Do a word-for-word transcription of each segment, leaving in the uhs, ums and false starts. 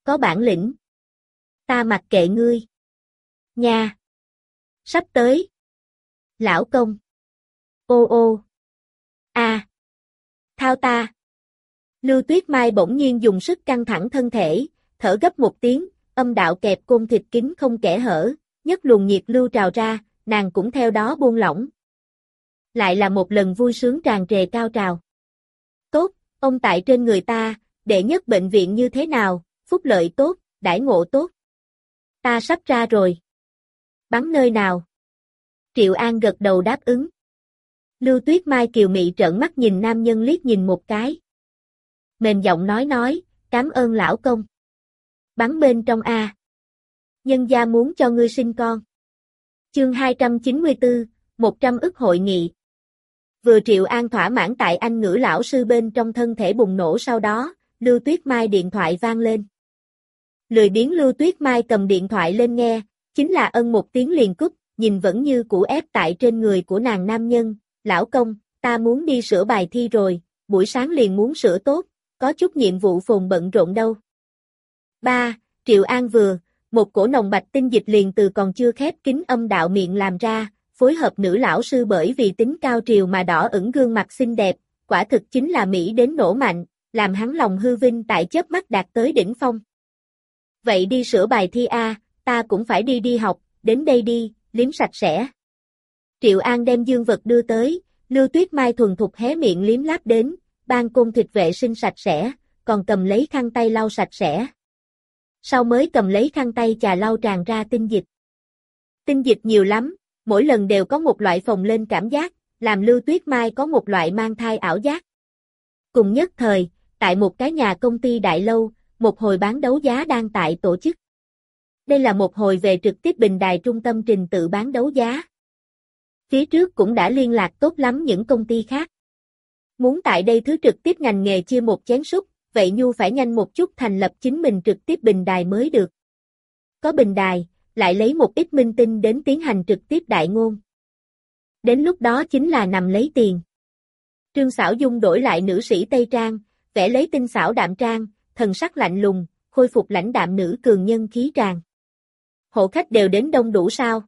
Có bản lĩnh. Ta mặc kệ ngươi. Nha. Sắp tới. Lão công. Ô ô. A. À. Thao ta. Lưu Tuyết Mai bỗng nhiên dùng sức căng thẳng thân thể, thở gấp một tiếng, âm đạo kẹp côn thịt kín không kẽ hở, nhất luồng nhiệt lưu trào ra, nàng cũng theo đó buông lỏng. Lại là một lần vui sướng tràn trề cao trào. Tốt, ông tại trên người ta, đệ nhất bệnh viện như thế nào, phúc lợi tốt, đãi ngộ tốt. Ta sắp ra rồi. Bắn nơi nào? Triệu An gật đầu đáp ứng. Lưu Tuyết Mai kiều mị trợn mắt nhìn nam nhân liếc nhìn một cái. Mềm giọng nói nói, cảm ơn lão công. Bắn bên trong A. Nhân gia muốn cho ngươi sinh con. Chương hai trăm chín mươi tư, một trăm ức hội nghị. Vừa Triệu An thỏa mãn tại anh ngữ lão sư bên trong thân thể bùng nổ sau đó, Lưu Tuyết Mai điện thoại vang lên. Lười biếng Lưu Tuyết Mai cầm điện thoại lên nghe, chính là ân một tiếng liền cúp, nhìn vẫn như cũ ép tại trên người của nàng nam nhân, lão công, ta muốn đi sửa bài thi rồi, buổi sáng liền muốn sửa tốt, có chút nhiệm vụ phồn bận rộn đâu. Ba, Triệu An vừa, một cổ nồng bạch tinh dịch liền từ còn chưa khép kín âm đạo miệng làm ra, phối hợp nữ lão sư bởi vì tính cao triều mà đỏ ửng gương mặt xinh đẹp, quả thực chính là mỹ đến nổ mạnh, làm hắn lòng hư vinh tại chớp mắt đạt tới đỉnh phong. Vậy đi sửa bài thi A, ta cũng phải đi đi học, đến đây đi, liếm sạch sẽ. Triệu An đem dương vật đưa tới, Lưu Tuyết Mai thuần thục hé miệng liếm láp đến, ban côn thịt vệ sinh sạch sẽ, còn cầm lấy khăn tay lau sạch sẽ. Sau mới cầm lấy khăn tay chà lau tràn ra tinh dịch. Tinh dịch nhiều lắm, mỗi lần đều có một loại phồng lên cảm giác, làm Lưu Tuyết Mai có một loại mang thai ảo giác. Cùng nhất thời, tại một cái nhà công ty đại lâu, một hồi bán đấu giá đang tại tổ chức. Đây là một hồi về trực tiếp bình đài trung tâm trình tự bán đấu giá. Phía trước cũng đã liên lạc tốt lắm những công ty khác. Muốn tại đây thứ trực tiếp ngành nghề chia một chén súp, vậy Nhu phải nhanh một chút thành lập chính mình trực tiếp bình đài mới được. Có bình đài, lại lấy một ít minh tinh đến tiến hành trực tiếp đại ngôn. Đến lúc đó chính là nằm lấy tiền. Trương Sảo Dung đổi lại nữ sĩ Tây Trang, vẽ lấy tinh xảo đạm trang, thần sắc lạnh lùng, khôi phục lãnh đạm nữ cường nhân khí tràng. Hộ khách đều đến đông đủ sao?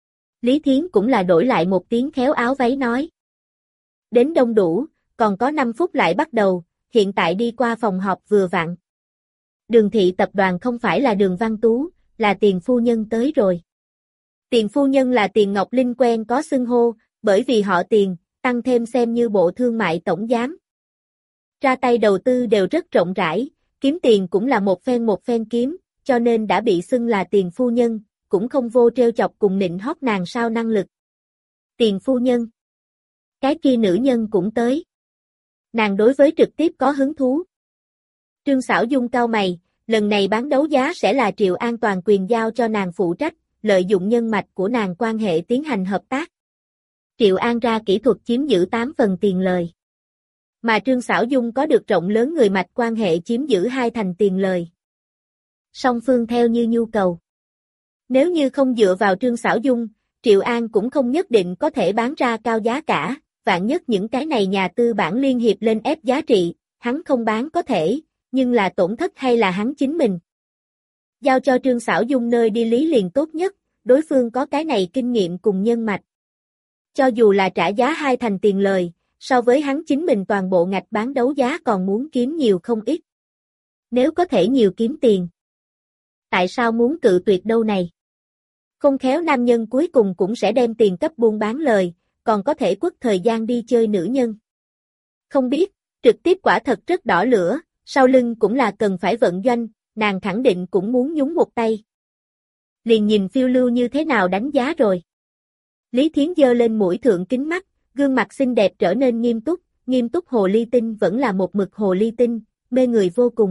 Lý Thiến cũng là đổi lại một tiếng khéo áo váy nói. Đến đông đủ, còn có năm phút lại bắt đầu, hiện tại đi qua phòng họp vừa vặn. Đường thị tập đoàn không phải là Đường Văn Tú, là Tiền phu nhân tới rồi. Tiền phu nhân là Tiền Ngọc Linh quen có xưng hô, bởi vì họ Tiền, tăng thêm xem như bộ thương mại tổng giám. Ra tay đầu tư đều rất rộng rãi, kiếm tiền cũng là một phen một phen kiếm, cho nên đã bị xưng là Tiền phu nhân, cũng không vô trêu chọc cùng nịnh hót nàng sao năng lực. Tiền phu nhân. Cái kia nữ nhân cũng tới. Nàng đối với trực tiếp có hứng thú. Trương Sảo Dung cau mày, lần này bán đấu giá sẽ là Triệu An toàn quyền giao cho nàng phụ trách, lợi dụng nhân mạch của nàng quan hệ tiến hành hợp tác. Triệu An ra kỹ thuật chiếm giữ tám phần tiền lời. Mà Trương Sảo Dung có được rộng lớn người mạch quan hệ chiếm giữ hai thành tiền lời. Song phương theo như nhu cầu. Nếu như không dựa vào Trương Sảo Dung, Triệu An cũng không nhất định có thể bán ra cao giá cả, vạn nhất những cái này nhà tư bản liên hiệp lên ép giá trị, hắn không bán có thể, nhưng là tổn thất hay là hắn chính mình. Giao cho Trương Sảo Dung nơi đi lý liền tốt nhất, đối phương có cái này kinh nghiệm cùng nhân mạch. Cho dù là trả giá hai thành tiền lời, so với hắn chính mình toàn bộ ngạch bán đấu giá còn muốn kiếm nhiều không ít. Nếu có thể nhiều kiếm tiền, tại sao muốn cự tuyệt đâu này? Không khéo nam nhân cuối cùng cũng sẽ đem tiền cấp buôn bán lời, còn có thể quất thời gian đi chơi nữ nhân. Không biết, trực tiếp quả thật rất đỏ lửa, sau lưng cũng là cần phải vận doanh, nàng khẳng định cũng muốn nhúng một tay. Liền nhìn phiêu lưu như thế nào đánh giá rồi. Lý Thiến giơ lên mũi thượng kính mắt, gương mặt xinh đẹp trở nên nghiêm túc, nghiêm túc hồ ly tinh vẫn là một mực hồ ly tinh, mê người vô cùng.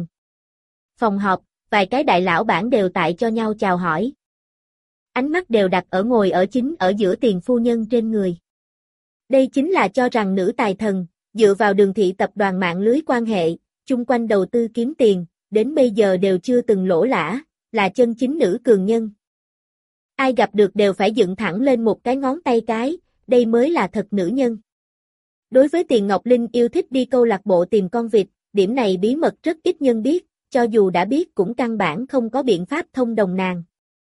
Phòng họp, vài cái đại lão bản đều tại cho nhau chào hỏi. Ánh mắt đều đặt ở ngồi ở chính ở giữa Tiền phu nhân trên người. Đây chính là cho rằng nữ tài thần, dựa vào Đường thị tập đoàn mạng lưới quan hệ, chung quanh đầu tư kiếm tiền, đến bây giờ đều chưa từng lỗ lã, là chân chính nữ cường nhân. Ai gặp được đều phải dựng thẳng lên một cái ngón tay cái, đây mới là thật nữ nhân. Đối với Tiền Ngọc Linh yêu thích đi câu lạc bộ tìm con vịt, điểm này bí mật rất ít nhân biết, cho dù đã biết cũng căn bản không có biện pháp thông đồng nàng.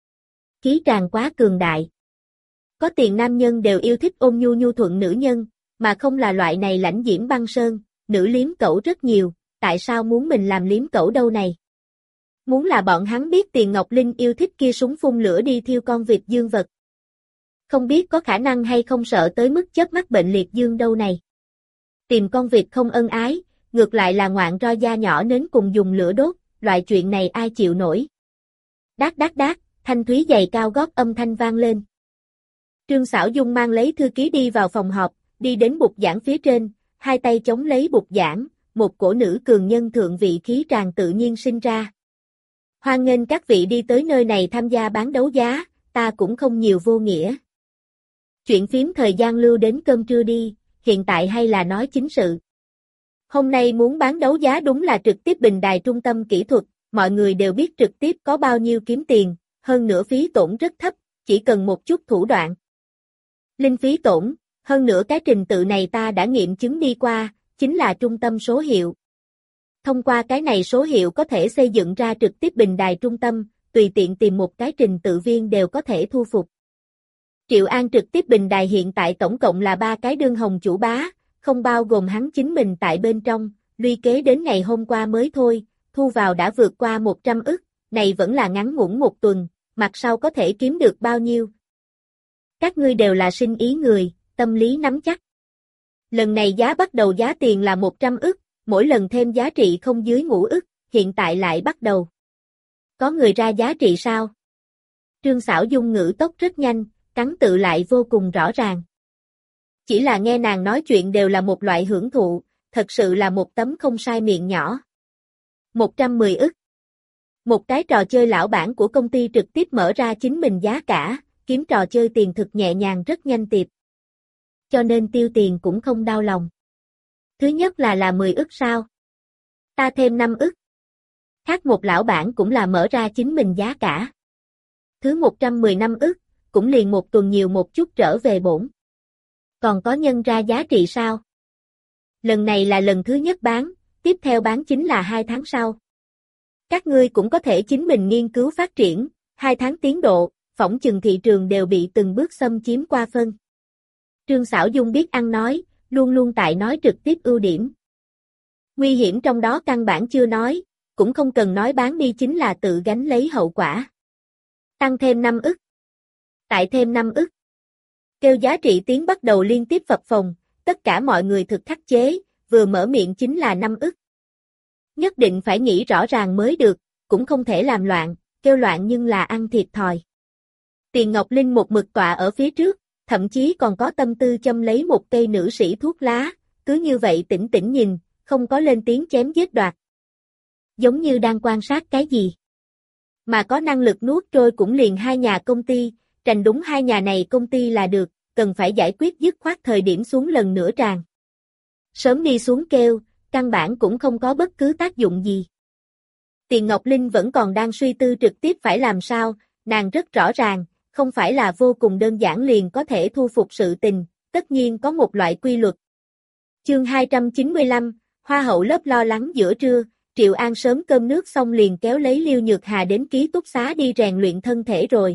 Khí tràng quá cường đại. Có tiền nam nhân đều yêu thích ôn nhu nhu thuận nữ nhân, mà không là loại này lãnh diễm băng sơn, nữ liếm cẩu rất nhiều, tại sao muốn mình làm liếm cẩu đâu này? Muốn là bọn hắn biết Tiền Ngọc Linh yêu thích kia súng phun lửa đi thiêu con vịt dương vật. Không biết có khả năng hay không sợ tới mức chớp mắt bệnh liệt dương đâu này. Tìm con vịt không ân ái, ngược lại là ngoạn ro da nhỏ nến cùng dùng lửa đốt, loại chuyện này ai chịu nổi. Đát đát đát, thanh thúy giày cao gót âm thanh vang lên. Trương Sảo Dung mang lấy thư ký đi vào phòng họp, đi đến bục giảng phía trên, hai tay chống lấy bục giảng, một cổ nữ cường nhân thượng vị khí tràn tự nhiên sinh ra. Hoan nghênh các vị đi tới nơi này tham gia bán đấu giá, ta cũng không nhiều vô nghĩa. Chuyện phím thời gian lưu đến cơm trưa đi, hiện tại hay là nói chính sự. Hôm nay muốn bán đấu giá đúng là trực tiếp bình đài trung tâm kỹ thuật, mọi người đều biết trực tiếp có bao nhiêu kiếm tiền, hơn nữa phí tổn rất thấp, chỉ cần một chút thủ đoạn. Linh phí tổn, hơn nữa cái trình tự này ta đã nghiệm chứng đi qua, chính là trung tâm số hiệu. Thông qua cái này số hiệu có thể xây dựng ra trực tiếp bình đài trung tâm, tùy tiện tìm một cái trình tự viên đều có thể thu phục. Triệu An trực tiếp bình đài hiện tại tổng cộng là ba cái đương hồng chủ bá, không bao gồm hắn chính mình tại bên trong, luy kế đến ngày hôm qua mới thôi, thu vào đã vượt qua một trăm ức, này vẫn là ngắn ngủn một tuần, mặt sau có thể kiếm được bao nhiêu. Các ngươi đều là sinh ý người, tâm lý nắm chắc. Lần này giá bắt đầu giá tiền là một trăm ức, mỗi lần thêm giá trị không dưới ngũ ức, hiện tại lại bắt đầu. Có người ra giá trị sao? Trương Sảo Dung ngữ tốc rất nhanh, cắn tự lại vô cùng rõ ràng. Chỉ là nghe nàng nói chuyện đều là một loại hưởng thụ, thật sự là một tấm không sai miệng nhỏ. một trăm mười ức. Một cái trò chơi lão bản của công ty trực tiếp mở ra chính mình giá cả, kiếm trò chơi tiền thực nhẹ nhàng rất nhanh tiệp. Cho nên tiêu tiền cũng không đau lòng. Thứ nhất là là mười ức sao? Ta thêm năm ức. Khác một lão bản cũng là mở ra chính mình giá cả. Thứ một trăm mười lăm ức, cũng liền một tuần nhiều một chút trở về bổn. Còn có nhân ra giá trị sao? Lần này là lần thứ nhất bán, tiếp theo bán chính là hai tháng sau. Các ngươi cũng có thể chính mình nghiên cứu phát triển, hai tháng tiến độ, phỏng chừng thị trường đều bị từng bước xâm chiếm qua phân. Trương Sảo Dung biết ăn nói, luôn luôn tại nói trực tiếp ưu điểm. Nguy hiểm trong đó căn bản chưa nói, cũng không cần nói bán đi chính là tự gánh lấy hậu quả. Tăng thêm năm ức. Tại thêm năm ức. Kêu giá trị tiến bắt đầu liên tiếp phập phồng, tất cả mọi người thực khắc chế, vừa mở miệng chính là năm ức. Nhất định phải nghĩ rõ ràng mới được, cũng không thể làm loạn, kêu loạn nhưng là ăn thiệt thòi. Tiền Ngọc Linh một mực tọa ở phía trước, thậm chí còn có tâm tư châm lấy một cây nữ sĩ thuốc lá, cứ như vậy tĩnh tĩnh nhìn, không có lên tiếng chém giết đoạt. Giống như đang quan sát cái gì. Mà có năng lực nuốt trôi cũng liền hai nhà công ty, tranh đúng hai nhà này công ty là được, cần phải giải quyết dứt khoát thời điểm xuống lần nữa tràn. Sớm đi xuống kêu, căn bản cũng không có bất cứ tác dụng gì. Tiền Ngọc Linh vẫn còn đang suy tư trực tiếp phải làm sao, nàng rất rõ ràng, không phải là vô cùng đơn giản liền có thể thu phục sự tình, tất nhiên có một loại quy luật. Chương hai trăm chín mươi lăm, Hoa hậu lớp lo lắng giữa trưa, Triệu An sớm cơm nước xong liền kéo lấy Liêu Nhược Hà đến ký túc xá đi rèn luyện thân thể rồi.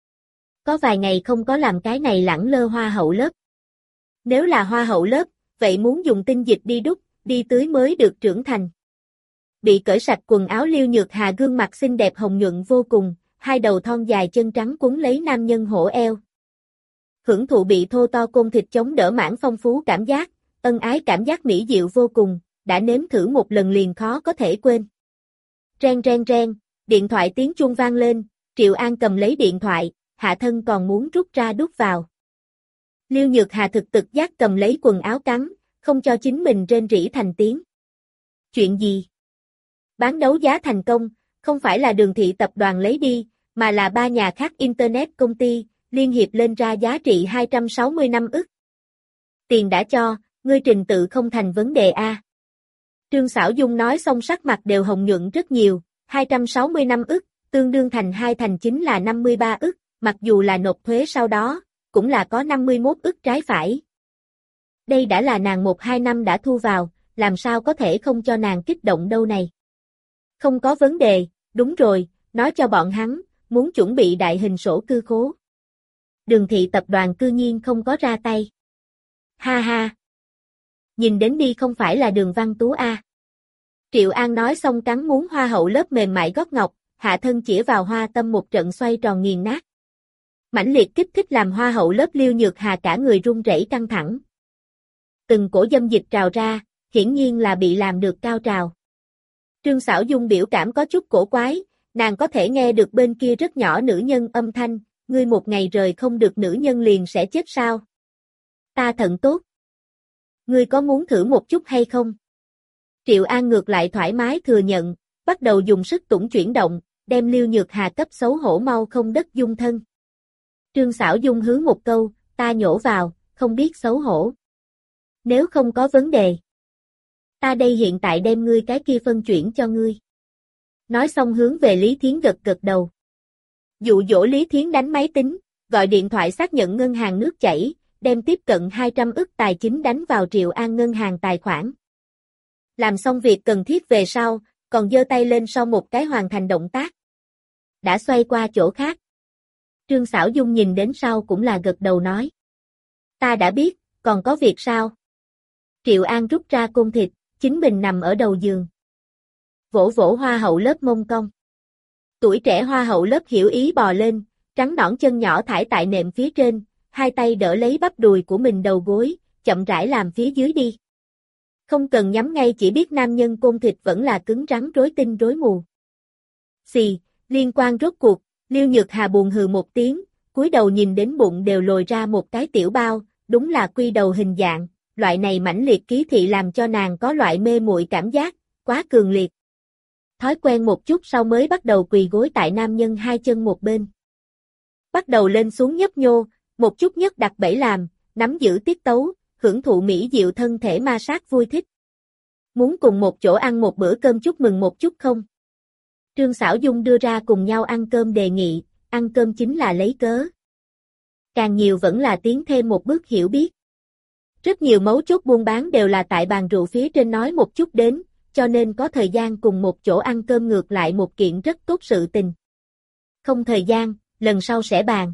Có vài ngày không có làm cái này lẳng lơ hoa hậu lớp. Nếu là hoa hậu lớp, vậy muốn dùng tinh dịch đi đúc, đi tưới mới được trưởng thành. Bị cởi sạch quần áo Liêu Nhược Hà gương mặt xinh đẹp hồng nhuận vô cùng, hai đầu thon dài chân trắng quấn lấy nam nhân hổ eo. Hưởng thụ bị thô to côn thịt chống đỡ mãn phong phú cảm giác, ân ái cảm giác mỹ diệu vô cùng, đã nếm thử một lần liền khó có thể quên. Ren ren ren, điện thoại tiếng chuông vang lên, Triệu An cầm lấy điện thoại, hạ thân còn muốn rút ra đút vào. Liêu Nhược Hà thực thực giác cầm lấy quần áo cắn, không cho chính mình rên rỉ thành tiếng. Chuyện gì? Bán đấu giá thành công, không phải là Đường Thị tập đoàn lấy đi, mà là ba nhà khác Internet công ty, liên hiệp lên ra giá trị hai trăm sáu mươi lăm ức. Tiền đã cho, ngươi trình tự không thành vấn đề a. Trương Sảo Dung nói xong sắc mặt đều hồng nhuận rất nhiều, hai trăm sáu mươi lăm ức, tương đương thành hai thành chính là năm mươi ba ức, mặc dù là nộp thuế sau đó, cũng là có năm mươi mốt ức trái phải. Đây đã là nàng một hai năm đã thu vào, làm sao có thể không cho nàng kích động đâu này. Không có vấn đề, đúng rồi, nói cho bọn hắn, muốn chuẩn bị đại hình sổ cư khố. Đường thị tập đoàn cư nhiên không có ra tay. Ha ha. Nhìn đến đi không phải là Đường Văn Tú a. Triệu An nói xong cắn muốn hoa hậu lớp mềm mại gót ngọc, hạ thân chĩa vào hoa tâm một trận xoay tròn nghiền nát. Mãnh liệt kích thích làm hoa hậu lớp Liêu Nhược Hà cả người run rẩy căng thẳng. Từng cổ dâm dịch trào ra, hiển nhiên là bị làm được cao trào. Trương Sảo Dung biểu cảm có chút cổ quái, nàng có thể nghe được bên kia rất nhỏ nữ nhân âm thanh, ngươi một ngày rời không được nữ nhân liền sẽ chết sao? Ta thận tốt. Ngươi có muốn thử một chút hay không? Triệu An ngược lại thoải mái thừa nhận, bắt đầu dùng sức tủng chuyển động, đem Liêu Nhược Hà cấp xấu hổ mau không đất dung thân. Trương Sảo Dung hứ một câu, ta nhổ vào, không biết xấu hổ. Nếu không có vấn đề. Ta đây hiện tại đem ngươi cái kia phân chuyển cho ngươi. Nói xong hướng về Lý Thiến gật gật đầu. Dụ dỗ Lý Thiến đánh máy tính, gọi điện thoại xác nhận ngân hàng nước chảy, đem tiếp cận hai trăm ức tài chính đánh vào Triệu An ngân hàng tài khoản. Làm xong việc cần thiết về sau, còn giơ tay lên sau một cái hoàn thành động tác. Đã xoay qua chỗ khác. Trương Sảo Dung nhìn đến sau cũng là gật đầu nói. Ta đã biết, còn có việc sao? Triệu An rút ra côn thịt, chính mình nằm ở đầu giường. Vỗ vỗ hoa hậu lớp mông cong. Tuổi trẻ hoa hậu lớp hiểu ý bò lên, trắng nõn chân nhỏ thải tại nệm phía trên, hai tay đỡ lấy bắp đùi của mình đầu gối, chậm rãi làm phía dưới đi. Không cần nhắm ngay chỉ biết nam nhân côn thịt vẫn là cứng rắn rối tinh rối mù. Xì, liên quan rốt cuộc, Liêu Nhược Hà buồn hừ một tiếng, cúi đầu nhìn đến bụng đều lồi ra một cái tiểu bao, đúng là quy đầu hình dạng, loại này mãnh liệt ký thị làm cho nàng có loại mê muội cảm giác, quá cường liệt. Thói quen một chút sau mới bắt đầu quỳ gối tại nam nhân hai chân một bên. Bắt đầu lên xuống nhấp nhô, một chút nhất đặt bẫy làm, nắm giữ tiết tấu, hưởng thụ mỹ diệu thân thể ma sát vui thích. Muốn cùng một chỗ ăn một bữa cơm chúc mừng một chút không? Trương Sảo Dung đưa ra cùng nhau ăn cơm đề nghị, ăn cơm chính là lấy cớ. Càng nhiều vẫn là tiến thêm một bước hiểu biết. Rất nhiều mấu chốt buôn bán đều là tại bàn rượu phía trên nói một chút đến, cho nên có thời gian cùng một chỗ ăn cơm ngược lại một kiện rất tốt sự tình. Không thời gian, lần sau sẽ bàn.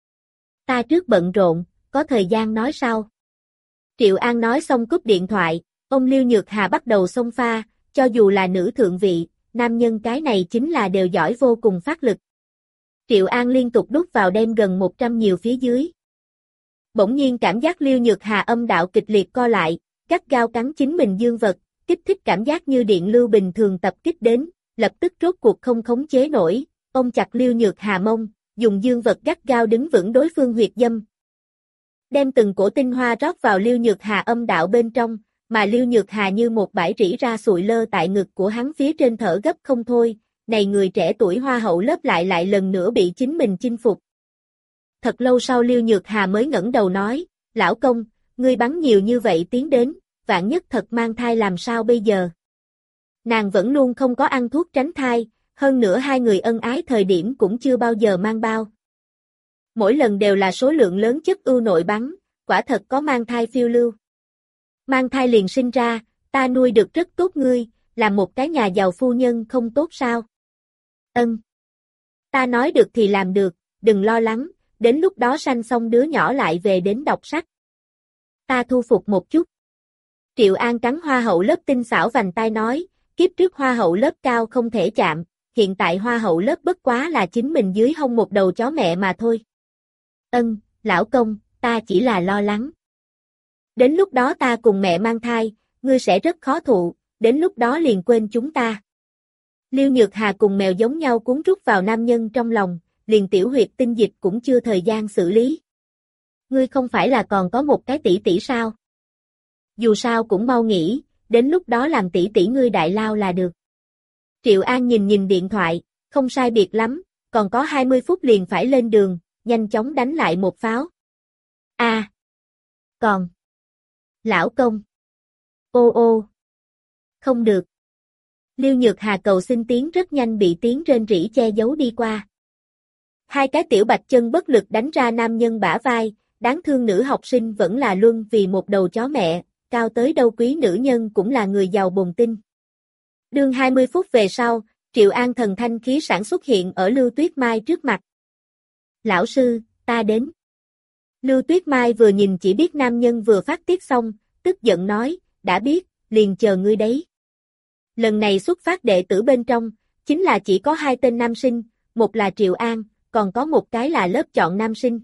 Ta trước bận rộn, có thời gian nói sau. Triệu An nói xong cúp điện thoại, ông Liêu Nhược Hà bắt đầu xông pha, cho dù là nữ thượng vị, nam nhân cái này chính là đều giỏi vô cùng phát lực. Triệu An liên tục đút vào đem gần một trăm nhiều phía dưới. Bỗng nhiên cảm giác Liêu Nhược Hà âm đạo kịch liệt co lại, gắt gao cắn chính mình dương vật, kích thích cảm giác như điện lưu bình thường tập kích đến, lập tức rốt cuộc không khống chế nổi, ôm chặt Liêu Nhược Hà mông, dùng dương vật gắt gao đứng vững đối phương huyệt dâm. Đem từng cổ tinh hoa rót vào Liêu Nhược Hà âm đạo bên trong, mà Liêu Nhược Hà như một bãi rỉ ra sụi lơ tại ngực của hắn phía trên thở gấp không thôi, này người trẻ tuổi hoa hậu lớp lại lại lần nữa bị chính mình chinh phục. Thật lâu sau Liêu Nhược Hà mới ngẩng đầu nói, lão công, ngươi bắn nhiều như vậy tiến đến, vạn nhất thật mang thai làm sao bây giờ? Nàng vẫn luôn không có ăn thuốc tránh thai, hơn nữa hai người ân ái thời điểm cũng chưa bao giờ mang bao. Mỗi lần đều là số lượng lớn chất ưu nội bắn, quả thật có mang thai phiêu lưu. Mang thai liền sinh ra, ta nuôi được rất tốt ngươi, làm một cái nhà giàu phu nhân không tốt sao? Ân. Ta nói được thì làm được, đừng lo lắng, đến lúc đó sanh xong đứa nhỏ lại về đến đọc sách. Ta thu phục một chút. Triệu An cắn hoa hậu lớp tinh xảo vành tai nói, kiếp trước hoa hậu lớp cao không thể chạm, hiện tại hoa hậu lớp bất quá là chính mình dưới hông một đầu chó mẹ mà thôi. Ân, lão công, ta chỉ là lo lắng. Đến lúc đó ta cùng mẹ mang thai, ngươi sẽ rất khó thụ, đến lúc đó liền quên chúng ta. Liêu Nhược Hà cùng mèo giống nhau cuốn rút vào nam nhân trong lòng, liền tiểu huyệt tinh dịch cũng chưa thời gian xử lý. Ngươi không phải là còn có một cái tỷ tỷ sao? Dù sao cũng mau nghỉ, đến lúc đó làm tỷ tỷ ngươi đại lao là được. Triệu An nhìn nhìn điện thoại, không sai biệt lắm, còn có hai mươi phút liền phải lên đường, nhanh chóng đánh lại một pháo. A, à, còn. Lão công. Ô ô. Không được. Liêu Nhược Hà cầu xin tiếng rất nhanh bị tiếng rên rỉ che giấu đi qua. Hai cái tiểu bạch chân bất lực đánh ra nam nhân bả vai, đáng thương nữ học sinh vẫn là luân vì một đầu chó mẹ, cao tới đâu quý nữ nhân cũng là người giàu bồn tinh. Đương hai mươi phút về sau, Triệu An thần thanh khí sảng xuất hiện ở Lưu Tuyết Mai trước mặt. Lão sư, ta đến. Lưu Tuyết Mai vừa nhìn chỉ biết nam nhân vừa phát tiết xong, tức giận nói, đã biết, liền chờ ngươi đấy. Lần này xuất phát đệ tử bên trong, chính là chỉ có hai tên nam sinh, một là Triệu An, còn có một cái là lớp chọn nam sinh.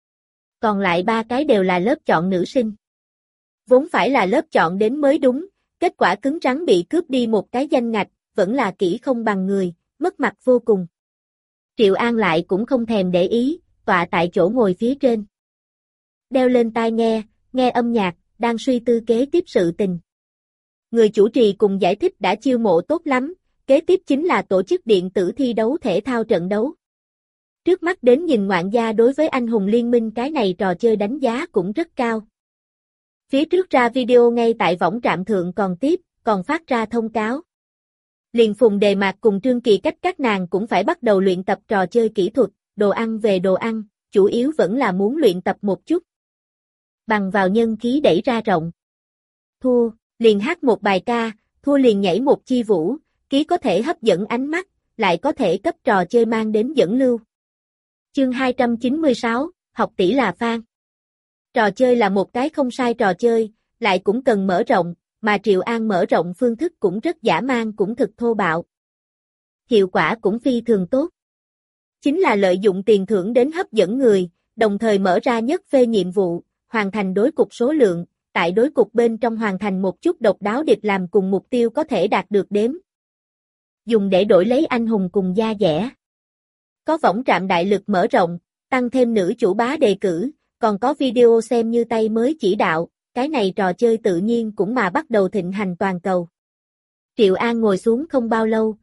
Còn lại ba cái đều là lớp chọn nữ sinh. Vốn phải là lớp chọn đến mới đúng, kết quả cứng rắn bị cướp đi một cái danh ngạch, vẫn là kỹ không bằng người, mất mặt vô cùng. Triệu An lại cũng không thèm để ý, tọa tại chỗ ngồi phía trên. Đeo lên tai nghe, nghe âm nhạc, đang suy tư kế tiếp sự tình. Người chủ trì cùng giải thích đã chiêu mộ tốt lắm, kế tiếp chính là tổ chức điện tử thi đấu thể thao trận đấu. Trước mắt đến nhìn ngoạn gia đối với anh hùng liên minh cái này trò chơi đánh giá cũng rất cao. Phía trước ra video ngay tại võng trạm thượng còn tiếp, còn phát ra thông cáo. Liền Phùng Đề Mạc cùng Trương Kỳ Cách các nàng cũng phải bắt đầu luyện tập trò chơi kỹ thuật, đồ ăn về đồ ăn, chủ yếu vẫn là muốn luyện tập một chút. Bằng vào nhân khí đẩy ra rộng. Thua, liền hát một bài ca, thua liền nhảy một chi vũ, ký có thể hấp dẫn ánh mắt, lại có thể cấp trò chơi mang đến dẫn lưu. Chương hai trăm chín mươi sáu, học tỷ là fan. Trò chơi là một cái không sai trò chơi, lại cũng cần mở rộng, mà Triệu An mở rộng phương thức cũng rất dã man cũng thực thô bạo. Hiệu quả cũng phi thường tốt. Chính là lợi dụng tiền thưởng đến hấp dẫn người, đồng thời mở ra nhất phê nhiệm vụ, hoàn thành đối cục số lượng, tại đối cục bên trong hoàn thành một chút độc đáo điệp làm cùng mục tiêu có thể đạt được đếm. Dùng để đổi lấy anh hùng cùng da dẻ. Có võng trạm đại lực mở rộng, tăng thêm nữ chủ bá đề cử, còn có video xem như tay mới chỉ đạo, cái này trò chơi tự nhiên cũng mà bắt đầu thịnh hành toàn cầu. Triệu An ngồi xuống không bao lâu.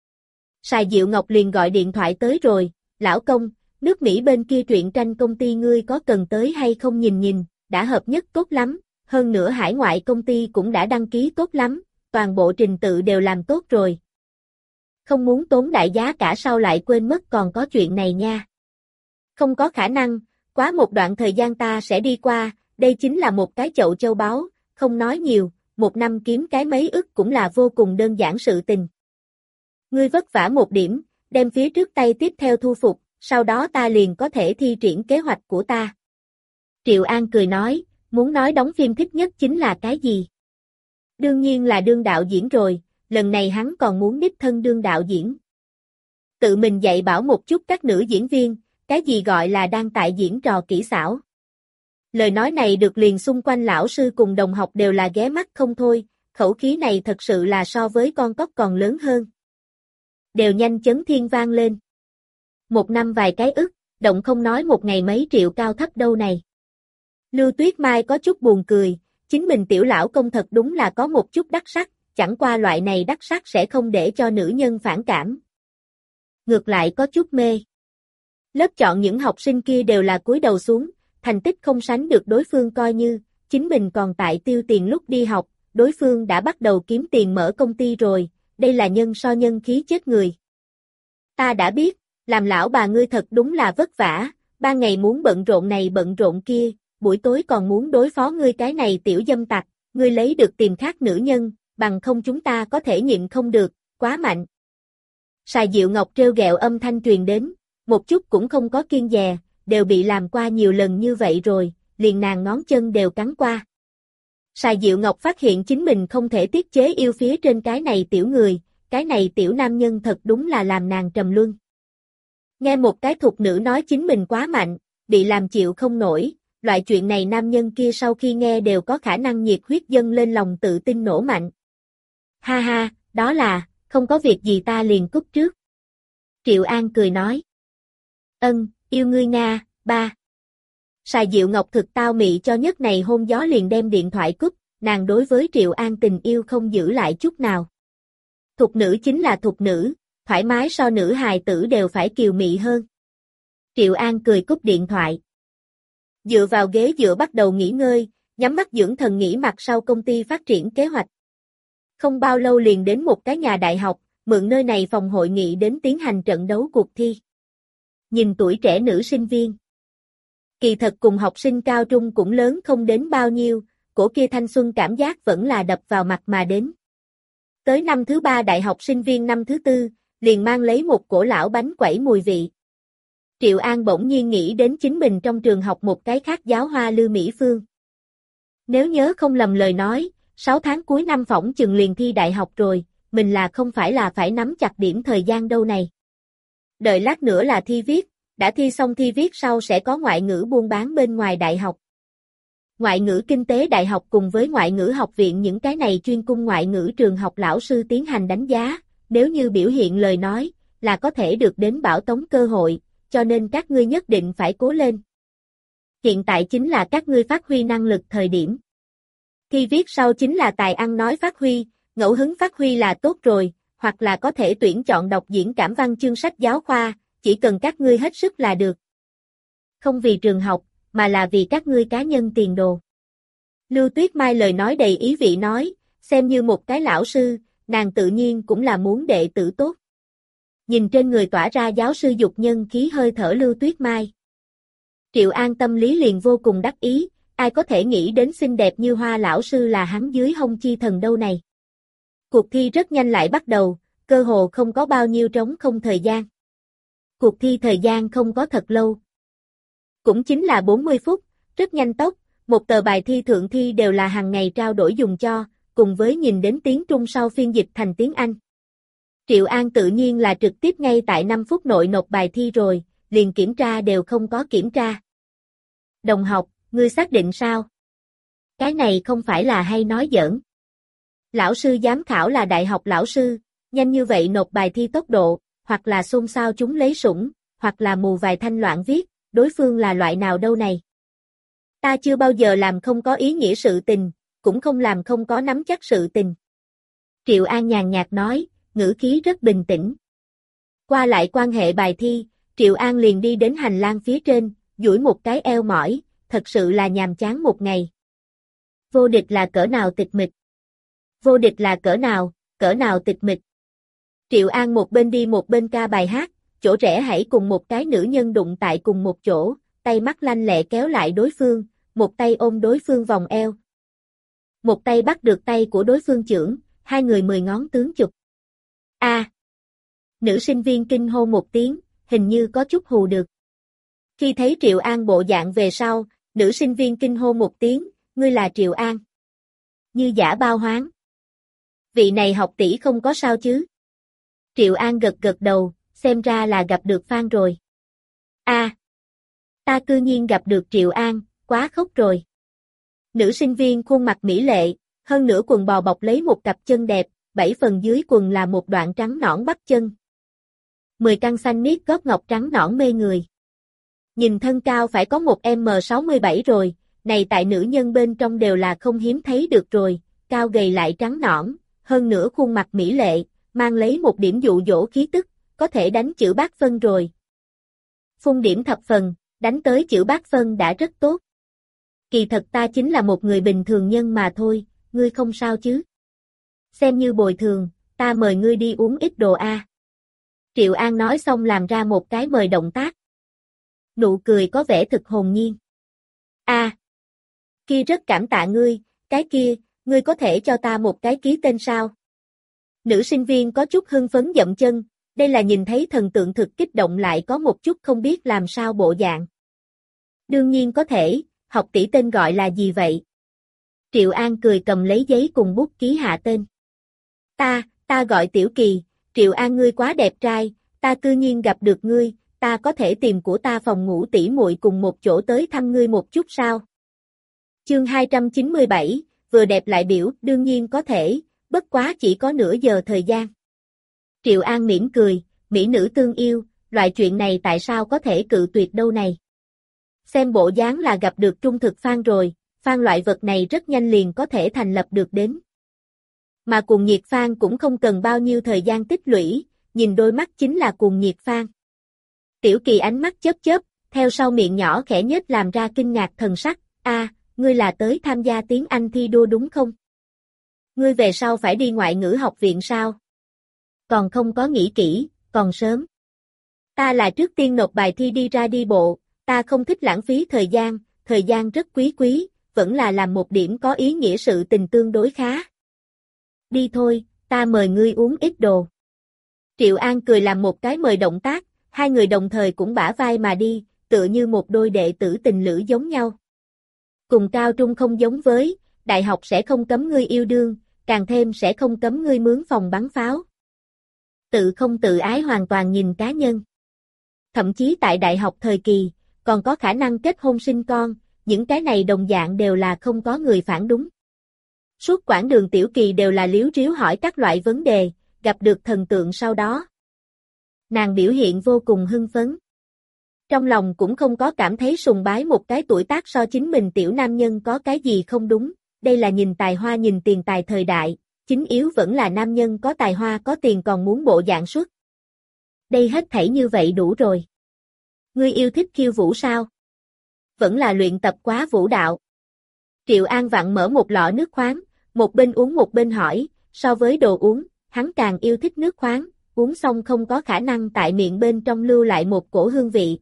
Sài Diệu Ngọc liền gọi điện thoại tới rồi, lão công, nước Mỹ bên kia truyện tranh công ty ngươi có cần tới hay không nhìn nhìn, đã hợp nhất tốt lắm, hơn nữa hải ngoại công ty cũng đã đăng ký tốt lắm, toàn bộ trình tự đều làm tốt rồi. Không muốn tốn đại giá cả sao lại quên mất còn có chuyện này nha. Không có khả năng, quá một đoạn thời gian ta sẽ đi qua, đây chính là một cái chậu châu báu, không nói nhiều, một năm kiếm cái mấy ức cũng là vô cùng đơn giản sự tình. Ngươi vất vả một điểm, đem phía trước tay tiếp theo thu phục, sau đó ta liền có thể thi triển kế hoạch của ta. Triệu An cười nói, muốn nói đóng phim thích nhất chính là cái gì? Đương nhiên là đương đạo diễn rồi, lần này hắn còn muốn đích thân đương đạo diễn. Tự mình dạy bảo một chút các nữ diễn viên, cái gì gọi là đang tại diễn trò kỹ xảo. Lời nói này được liền xung quanh lão sư cùng đồng học đều là ghé mắt không thôi, khẩu khí này thật sự là so với con cóc còn lớn hơn. Đều nhanh chấn thiên vang lên. Một năm vài cái ức, động không nói một ngày mấy triệu cao thấp đâu này. Lưu Tuyết Mai có chút buồn cười, chính mình tiểu lão công thật đúng là có một chút đắc sắc, chẳng qua loại này đắc sắc sẽ không để cho nữ nhân phản cảm. Ngược lại có chút mê. Lớp chọn những học sinh kia đều là cúi đầu xuống, thành tích không sánh được đối phương coi như, chính mình còn tại tiêu tiền lúc đi học, đối phương đã bắt đầu kiếm tiền mở công ty rồi, đây là nhân so nhân khí chết người. Ta đã biết, làm lão bà ngươi thật đúng là vất vả, ban ngày muốn bận rộn này bận rộn kia, buổi tối còn muốn đối phó ngươi cái này tiểu dâm tặc, ngươi lấy được tìm khác nữ nhân, bằng không chúng ta có thể nhịn không được, quá mạnh. Sài Diệu Ngọc trêu ghẹo âm thanh truyền đến, một chút cũng không có kiêng dè, đều bị làm qua nhiều lần như vậy rồi, liền nàng ngón chân đều cắn qua. Sài Diệu Ngọc phát hiện chính mình không thể tiết chế yêu phía trên cái này tiểu người, cái này tiểu nam nhân thật đúng là làm nàng trầm luân. Nghe một cái thục nữ nói chính mình quá mạnh, bị làm chịu không nổi, loại chuyện này nam nhân kia sau khi nghe đều có khả năng nhiệt huyết dâng lên lòng tự tin nổ mạnh. Ha ha, đó là, không có việc gì ta liền cúp trước. Triệu An cười nói. Ân, yêu ngươi Nga, ba. Sài Diệu Ngọc thực tao mị cho nhất này hôn gió liền đem điện thoại cúp, nàng đối với Triệu An tình yêu không giữ lại chút nào. Thục nữ chính là thục nữ, thoải mái so nữ hài tử đều phải kiều mị hơn. Triệu An cười cúp điện thoại. Dựa vào ghế dựa bắt đầu nghỉ ngơi, nhắm mắt dưỡng thần nghỉ mặt sau công ty phát triển kế hoạch. Không bao lâu liền đến một cái nhà đại học, mượn nơi này phòng hội nghị đến tiến hành trận đấu cuộc thi. Nhìn tuổi trẻ nữ sinh viên. Kỳ thật cùng học sinh cao trung cũng lớn không đến bao nhiêu, cổ kia thanh xuân cảm giác vẫn là đập vào mặt mà đến. Tới năm thứ ba đại học sinh viên năm thứ tư, liền mang lấy một cổ lão bánh quẩy mùi vị. Triệu An bỗng nhiên nghĩ đến chính mình trong trường học một cái khác giáo hoa Lư Mỹ Phương. Nếu nhớ không lầm lời nói, sáu tháng cuối năm phỏng chừng liền thi đại học rồi, mình là không phải là phải nắm chặt điểm thời gian đâu này. Đợi lát nữa là thi viết, đã thi xong thi viết sau sẽ có ngoại ngữ buôn bán bên ngoài đại học. Ngoại ngữ kinh tế đại học cùng với ngoại ngữ học viện những cái này chuyên cung ngoại ngữ trường học lão sư tiến hành đánh giá, nếu như biểu hiện lời nói, là có thể được đến bảo tống cơ hội, cho nên các ngươi nhất định phải cố lên. Hiện tại chính là các ngươi phát huy năng lực thời điểm. Thi viết sau chính là tài ăn nói phát huy, ngẫu hứng phát huy là tốt rồi, hoặc là có thể tuyển chọn đọc diễn cảm văn chương sách giáo khoa, chỉ cần các ngươi hết sức là được. Không vì trường học, mà là vì các ngươi cá nhân tiền đồ. Lưu Tuyết Mai lời nói đầy ý vị nói, xem như một cái lão sư, nàng tự nhiên cũng là muốn đệ tử tốt. Nhìn trên người tỏa ra giáo sư dục nhân khí hơi thở Lưu Tuyết Mai. Triệu An tâm lý liền vô cùng đắc ý, ai có thể nghĩ đến xinh đẹp như hoa lão sư là hắn dưới hông chi thần đâu này. Cuộc thi rất nhanh lại bắt đầu, cơ hồ không có bao nhiêu trống không thời gian. Cuộc thi thời gian không có thật lâu. Cũng chính là bốn mươi phút, rất nhanh tốc, một tờ bài thi thượng thi đều là hàng ngày trao đổi dùng cho, cùng với nhìn đến tiếng Trung sau phiên dịch thành tiếng Anh. Triệu An tự nhiên là trực tiếp ngay tại năm phút nội nộp bài thi rồi, liền kiểm tra đều không có kiểm tra. Đồng học, ngươi xác định sao? Cái này không phải là hay nói giỡn. Lão sư giám khảo là đại học lão sư, nhanh như vậy nộp bài thi tốc độ, hoặc là xôn xao chúng lấy sủng, hoặc là mù vài thanh loạn viết, đối phương là loại nào đâu này. Ta chưa bao giờ làm không có ý nghĩa sự tình, cũng không làm không có nắm chắc sự tình. Triệu An nhàn nhạt nói, ngữ khí rất bình tĩnh. Qua lại quan hệ bài thi, Triệu An liền đi đến hành lang phía trên, duỗi một cái eo mỏi, thật sự là nhàm chán một ngày. Vô địch là cỡ nào tịch mịch? Vô địch là cỡ nào, cỡ nào tịch mịch? Triệu An một bên đi một bên ca bài hát, chỗ rẽ hãy cùng một cái nữ nhân đụng tại cùng một chỗ, tay mắt lanh lẹ kéo lại đối phương, một tay ôm đối phương vòng eo. Một tay bắt được tay của đối phương chưởng, hai người mười ngón tướng chụp. A. À, nữ sinh viên kinh hô một tiếng, hình như có chút hù được. Khi thấy Triệu An bộ dạng về sau, nữ sinh viên kinh hô một tiếng, ngươi là Triệu An. Như giả bao hoáng. Vị này học tỷ không có sao chứ? Triệu An gật gật đầu, xem ra là gặp được fan rồi. A, à, ta cư nhiên gặp được Triệu An, quá khóc rồi. Nữ sinh viên khuôn mặt mỹ lệ, hơn nữa quần bò bọc lấy một cặp chân đẹp, bảy phần dưới quần là một đoạn trắng nõn bắp chân. Mười căn xanh niết gót ngọc trắng nõn mê người. Nhìn thân cao phải có một em sáu mươi bảy rồi, này tại nữ nhân bên trong đều là không hiếm thấy được rồi, cao gầy lại trắng nõn, hơn nữa khuôn mặt mỹ lệ, mang lấy một điểm dụ dỗ khí tức, có thể đánh chữ bát phân rồi. Phun điểm thập phần, đánh tới chữ bát phân đã rất tốt. Kỳ thật ta chính là một người bình thường nhân mà thôi, ngươi không sao chứ? Xem như bồi thường, ta mời ngươi đi uống ít đồ a. Triệu An nói xong làm ra một cái mời động tác. Nụ cười có vẻ thực hồn nhiên. A, à, kia rất cảm tạ ngươi, cái kia, ngươi có thể cho ta một cái ký tên sao? Nữ sinh viên có chút hưng phấn dậm chân, đây là nhìn thấy thần tượng thực kích động lại có một chút không biết làm sao bộ dạng. Đương nhiên có thể, học tỷ tên gọi là gì vậy? Triệu An cười cầm lấy giấy cùng bút ký hạ tên. Ta, ta gọi Tiểu Kỳ, Triệu An ngươi quá đẹp trai, ta cư nhiên gặp được ngươi, ta có thể tìm của ta phòng ngủ tỉ muội cùng một chỗ tới thăm ngươi một chút sao? Chương hai trăm chín mươi bảy, vừa đẹp lại biểu, đương nhiên có thể, bất quá chỉ có nửa giờ thời gian. Triệu An mỉm cười, mỹ nữ tương yêu, loại chuyện này tại sao có thể cự tuyệt đâu này? Xem bộ dáng là gặp được trung thực fan rồi, fan loại vật này rất nhanh liền có thể thành lập được đến. Mà cuồng nhiệt fan cũng không cần bao nhiêu thời gian tích lũy, nhìn đôi mắt chính là cuồng nhiệt fan. Tiểu Kỳ ánh mắt chớp chớp, theo sau miệng nhỏ khẽ nhếch làm ra kinh ngạc thần sắc, a, ngươi là tới tham gia tiếng Anh thi đua đúng không? Ngươi về sau phải đi ngoại ngữ học viện sao? Còn không có nghĩ kỹ, còn sớm. Ta là trước tiên nộp bài thi đi ra đi bộ, ta không thích lãng phí thời gian, thời gian rất quý quý, vẫn là làm một điểm có ý nghĩa sự tình tương đối khá. Đi thôi, ta mời ngươi uống ít đồ. Triệu An cười làm một cái mời động tác, hai người đồng thời cũng bả vai mà đi, tựa như một đôi đệ tử tình lữ giống nhau. Cùng cao trung không giống với, đại học sẽ không cấm ngươi yêu đương, càng thêm sẽ không cấm ngươi mướn phòng bắn pháo. Tự không tự ái hoàn toàn nhìn cá nhân. Thậm chí tại đại học thời kỳ, còn có khả năng kết hôn sinh con, những cái này đồng dạng đều là không có người phản đúng. Suốt quãng đường Tiểu Kỳ đều là liếu riếu hỏi các loại vấn đề, gặp được thần tượng sau đó. Nàng biểu hiện vô cùng hưng phấn. Trong lòng cũng không có cảm thấy sùng bái một cái tuổi tác so chính mình tiểu nam nhân có cái gì không đúng, đây là nhìn tài hoa nhìn tiền tài thời đại, chính yếu vẫn là nam nhân có tài hoa có tiền còn muốn bộ dạng xuất. Đây hết thảy như vậy đủ rồi. Ngươi yêu thích khiêu vũ sao? Vẫn là luyện tập quá vũ đạo. Triệu An vặn mở một lọ nước khoáng, một bên uống một bên hỏi, so với đồ uống, hắn càng yêu thích nước khoáng, uống xong không có khả năng tại miệng bên trong lưu lại một cổ hương vị.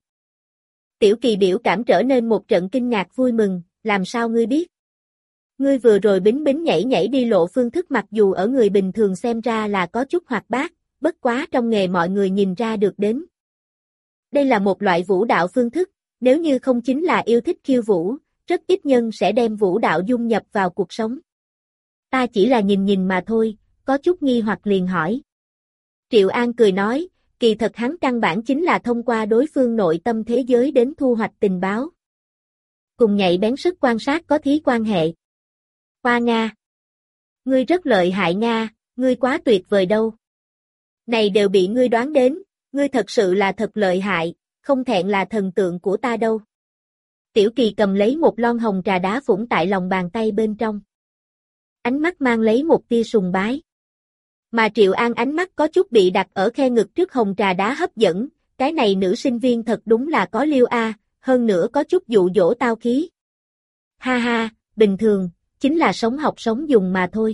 Tiểu Kỳ biểu cảm trở nên một trận kinh ngạc vui mừng, làm sao ngươi biết? Ngươi vừa rồi bính bính nhảy nhảy đi lộ phương thức mặc dù ở người bình thường xem ra là có chút hoạt bát, bất quá trong nghề mọi người nhìn ra được đến. Đây là một loại vũ đạo phương thức, nếu như không chính là yêu thích khiêu vũ, rất ít nhân sẽ đem vũ đạo dung nhập vào cuộc sống. Ta chỉ là nhìn nhìn mà thôi, có chút nghi hoặc liền hỏi. Triệu An cười nói, kỳ thật hắn căn bản chính là thông qua đối phương nội tâm thế giới đến thu hoạch tình báo. Cùng nhạy bén sức quan sát có thí quan hệ. Qua Nga. Ngươi rất lợi hại Nga, ngươi quá tuyệt vời đâu. Này đều bị ngươi đoán đến, ngươi thật sự là thật lợi hại, không thẹn là thần tượng của ta đâu. Tiểu Kỳ cầm lấy một lon hồng trà đá phủng tại lòng bàn tay bên trong. Ánh mắt mang lấy một tia sùng bái. Mà Triệu An ánh mắt có chút bị đặt ở khe ngực trước hồng trà đá hấp dẫn, cái này nữ sinh viên thật đúng là có liêu a, hơn nữa có chút dụ dỗ tao khí. Ha ha, bình thường, chính là sống học sống dùng mà thôi.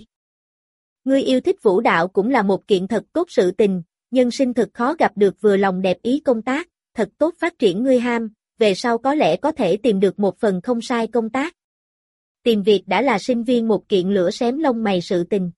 Ngươi yêu thích vũ đạo cũng là một kiện thật tốt sự tình, nhân sinh thật khó gặp được vừa lòng đẹp ý công tác, thật tốt phát triển ngươi ham, về sau có lẽ có thể tìm được một phần không sai công tác. Tìm việc đã là sinh viên một kiện lửa xém lông mày sự tình.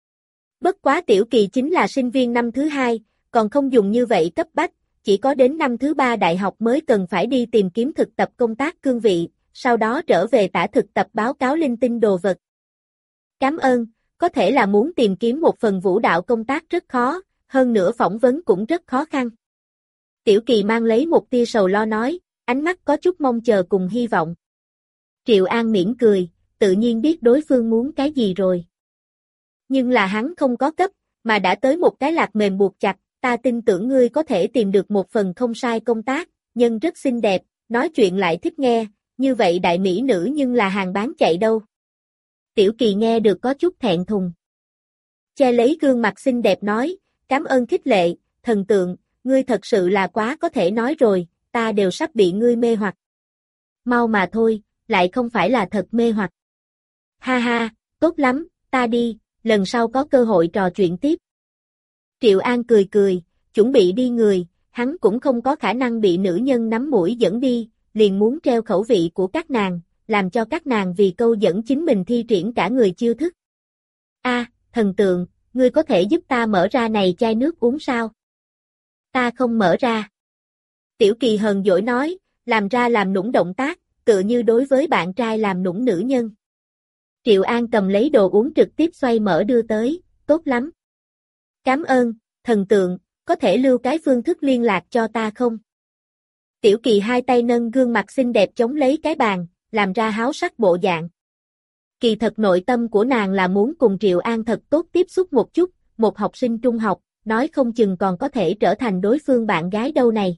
Bất quá Tiểu Kỳ chính là sinh viên năm thứ hai, còn không dùng như vậy cấp bách, chỉ có đến năm thứ ba đại học mới cần phải đi tìm kiếm thực tập công tác cương vị, sau đó trở về tả thực tập báo cáo linh tinh đồ vật. Cảm ơn, có thể là muốn tìm kiếm một phần vũ đạo công tác rất khó, hơn nữa phỏng vấn cũng rất khó khăn. Tiểu Kỳ mang lấy một tia sầu lo nói, ánh mắt có chút mong chờ cùng hy vọng. Triệu An mỉm cười, tự nhiên biết đối phương muốn cái gì rồi. Nhưng là hắn không có cấp, mà đã tới một cái lạc mềm buộc chặt, ta tin tưởng ngươi có thể tìm được một phần không sai công tác, nhân rất xinh đẹp, nói chuyện lại thích nghe, như vậy đại mỹ nữ nhưng là hàng bán chạy đâu. Tiểu Kỳ nghe được có chút thẹn thùng. Che lấy gương mặt xinh đẹp nói, cảm ơn khích lệ, thần tượng, ngươi thật sự là quá có thể nói rồi, ta đều sắp bị ngươi mê hoặc. Mau mà thôi, lại không phải là thật mê hoặc. Ha ha, tốt lắm, ta đi, lần sau có cơ hội trò chuyện tiếp. Triệu An cười cười, chuẩn bị đi người, hắn cũng không có khả năng bị nữ nhân nắm mũi dẫn đi, liền muốn treo khẩu vị của các nàng, làm cho các nàng vì câu dẫn chính mình thi triển cả người chiêu thức. A, thần tượng, ngươi có thể giúp ta mở ra này chai nước uống sao? Ta không mở ra. Tiểu Kỳ hờn dỗi nói, làm ra làm nũng động tác, tựa như đối với bạn trai làm nũng nữ nhân. Triệu An cầm lấy đồ uống trực tiếp xoay mở đưa tới, tốt lắm. Cảm ơn, thần tượng, có thể lưu cái phương thức liên lạc cho ta không? Tiểu Kỳ hai tay nâng gương mặt xinh đẹp chống lấy cái bàn, làm ra háo sắc bộ dạng. Kỳ thật nội tâm của nàng là muốn cùng Triệu An thật tốt tiếp xúc một chút, một học sinh trung học, nói không chừng còn có thể trở thành đối phương bạn gái đâu này.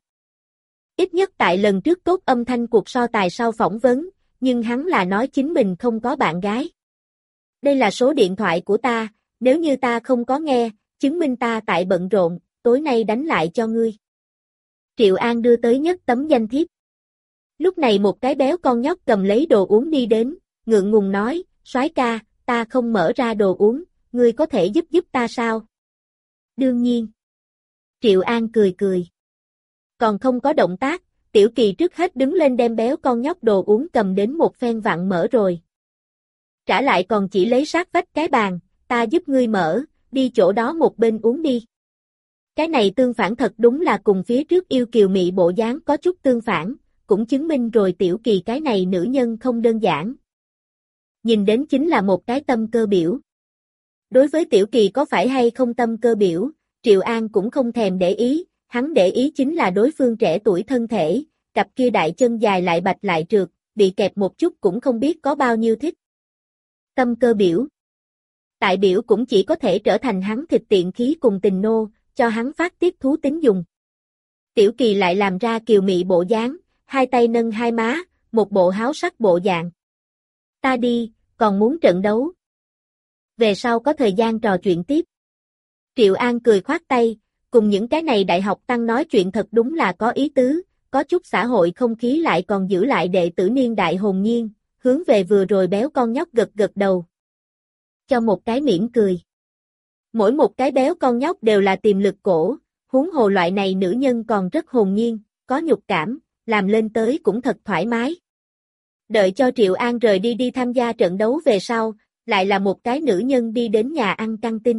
Ít nhất tại lần trước tốt âm thanh cuộc so tài sau phỏng vấn, nhưng hắn là nói chính mình không có bạn gái. Đây là số điện thoại của ta, nếu như ta không có nghe, chứng minh ta tại bận rộn, tối nay đánh lại cho ngươi. Triệu An đưa tới nhất tấm danh thiếp. Lúc này một cái béo con nhóc cầm lấy đồ uống đi đến, ngượng ngùng nói, soái ca, ta không mở ra đồ uống, ngươi có thể giúp giúp ta sao? Đương nhiên. Triệu An cười cười. Còn không có động tác, Tiểu Kỳ trước hết đứng lên đem béo con nhóc đồ uống cầm đến một phen vặn mở rồi. Trả lại còn chỉ lấy sát vách cái bàn, ta giúp ngươi mở, đi chỗ đó một bên uống đi. Cái này tương phản thật đúng là cùng phía trước yêu kiều mị bộ dáng có chút tương phản, cũng chứng minh rồi Tiểu Kỳ cái này nữ nhân không đơn giản. Nhìn đến chính là một cái tâm cơ biểu. Đối với Tiểu Kỳ có phải hay không tâm cơ biểu, Triệu An cũng không thèm để ý, hắn để ý chính là đối phương trẻ tuổi thân thể, cặp kia đại chân dài lại bạch lại trượt, bị kẹp một chút cũng không biết có bao nhiêu thích. Tâm cơ biểu. Tại biểu cũng chỉ có thể trở thành hắn thịt tiện khí cùng tình nô, cho hắn phát tiết thú tính dùng. Tiểu Kỳ lại làm ra kiều mị bộ dáng, hai tay nâng hai má, một bộ háo sắc bộ dạng. Ta đi, còn muốn trận đấu. Về sau có thời gian trò chuyện tiếp. Triệu An cười khoát tay, cùng những cái này đại học tăng nói chuyện thật đúng là có ý tứ, có chút xã hội không khí lại còn giữ lại đệ tử niên đại hồn nhiên, hướng về vừa rồi béo con nhóc gật gật đầu. Cho một cái mỉm cười. Mỗi một cái béo con nhóc đều là tiềm lực cổ, huống hồ loại này nữ nhân còn rất hồn nhiên, có nhục cảm, làm lên tới cũng thật thoải mái. Đợi cho Triệu An rời đi đi tham gia trận đấu về sau, lại là một cái nữ nhân đi đến nhà ăn căng tin.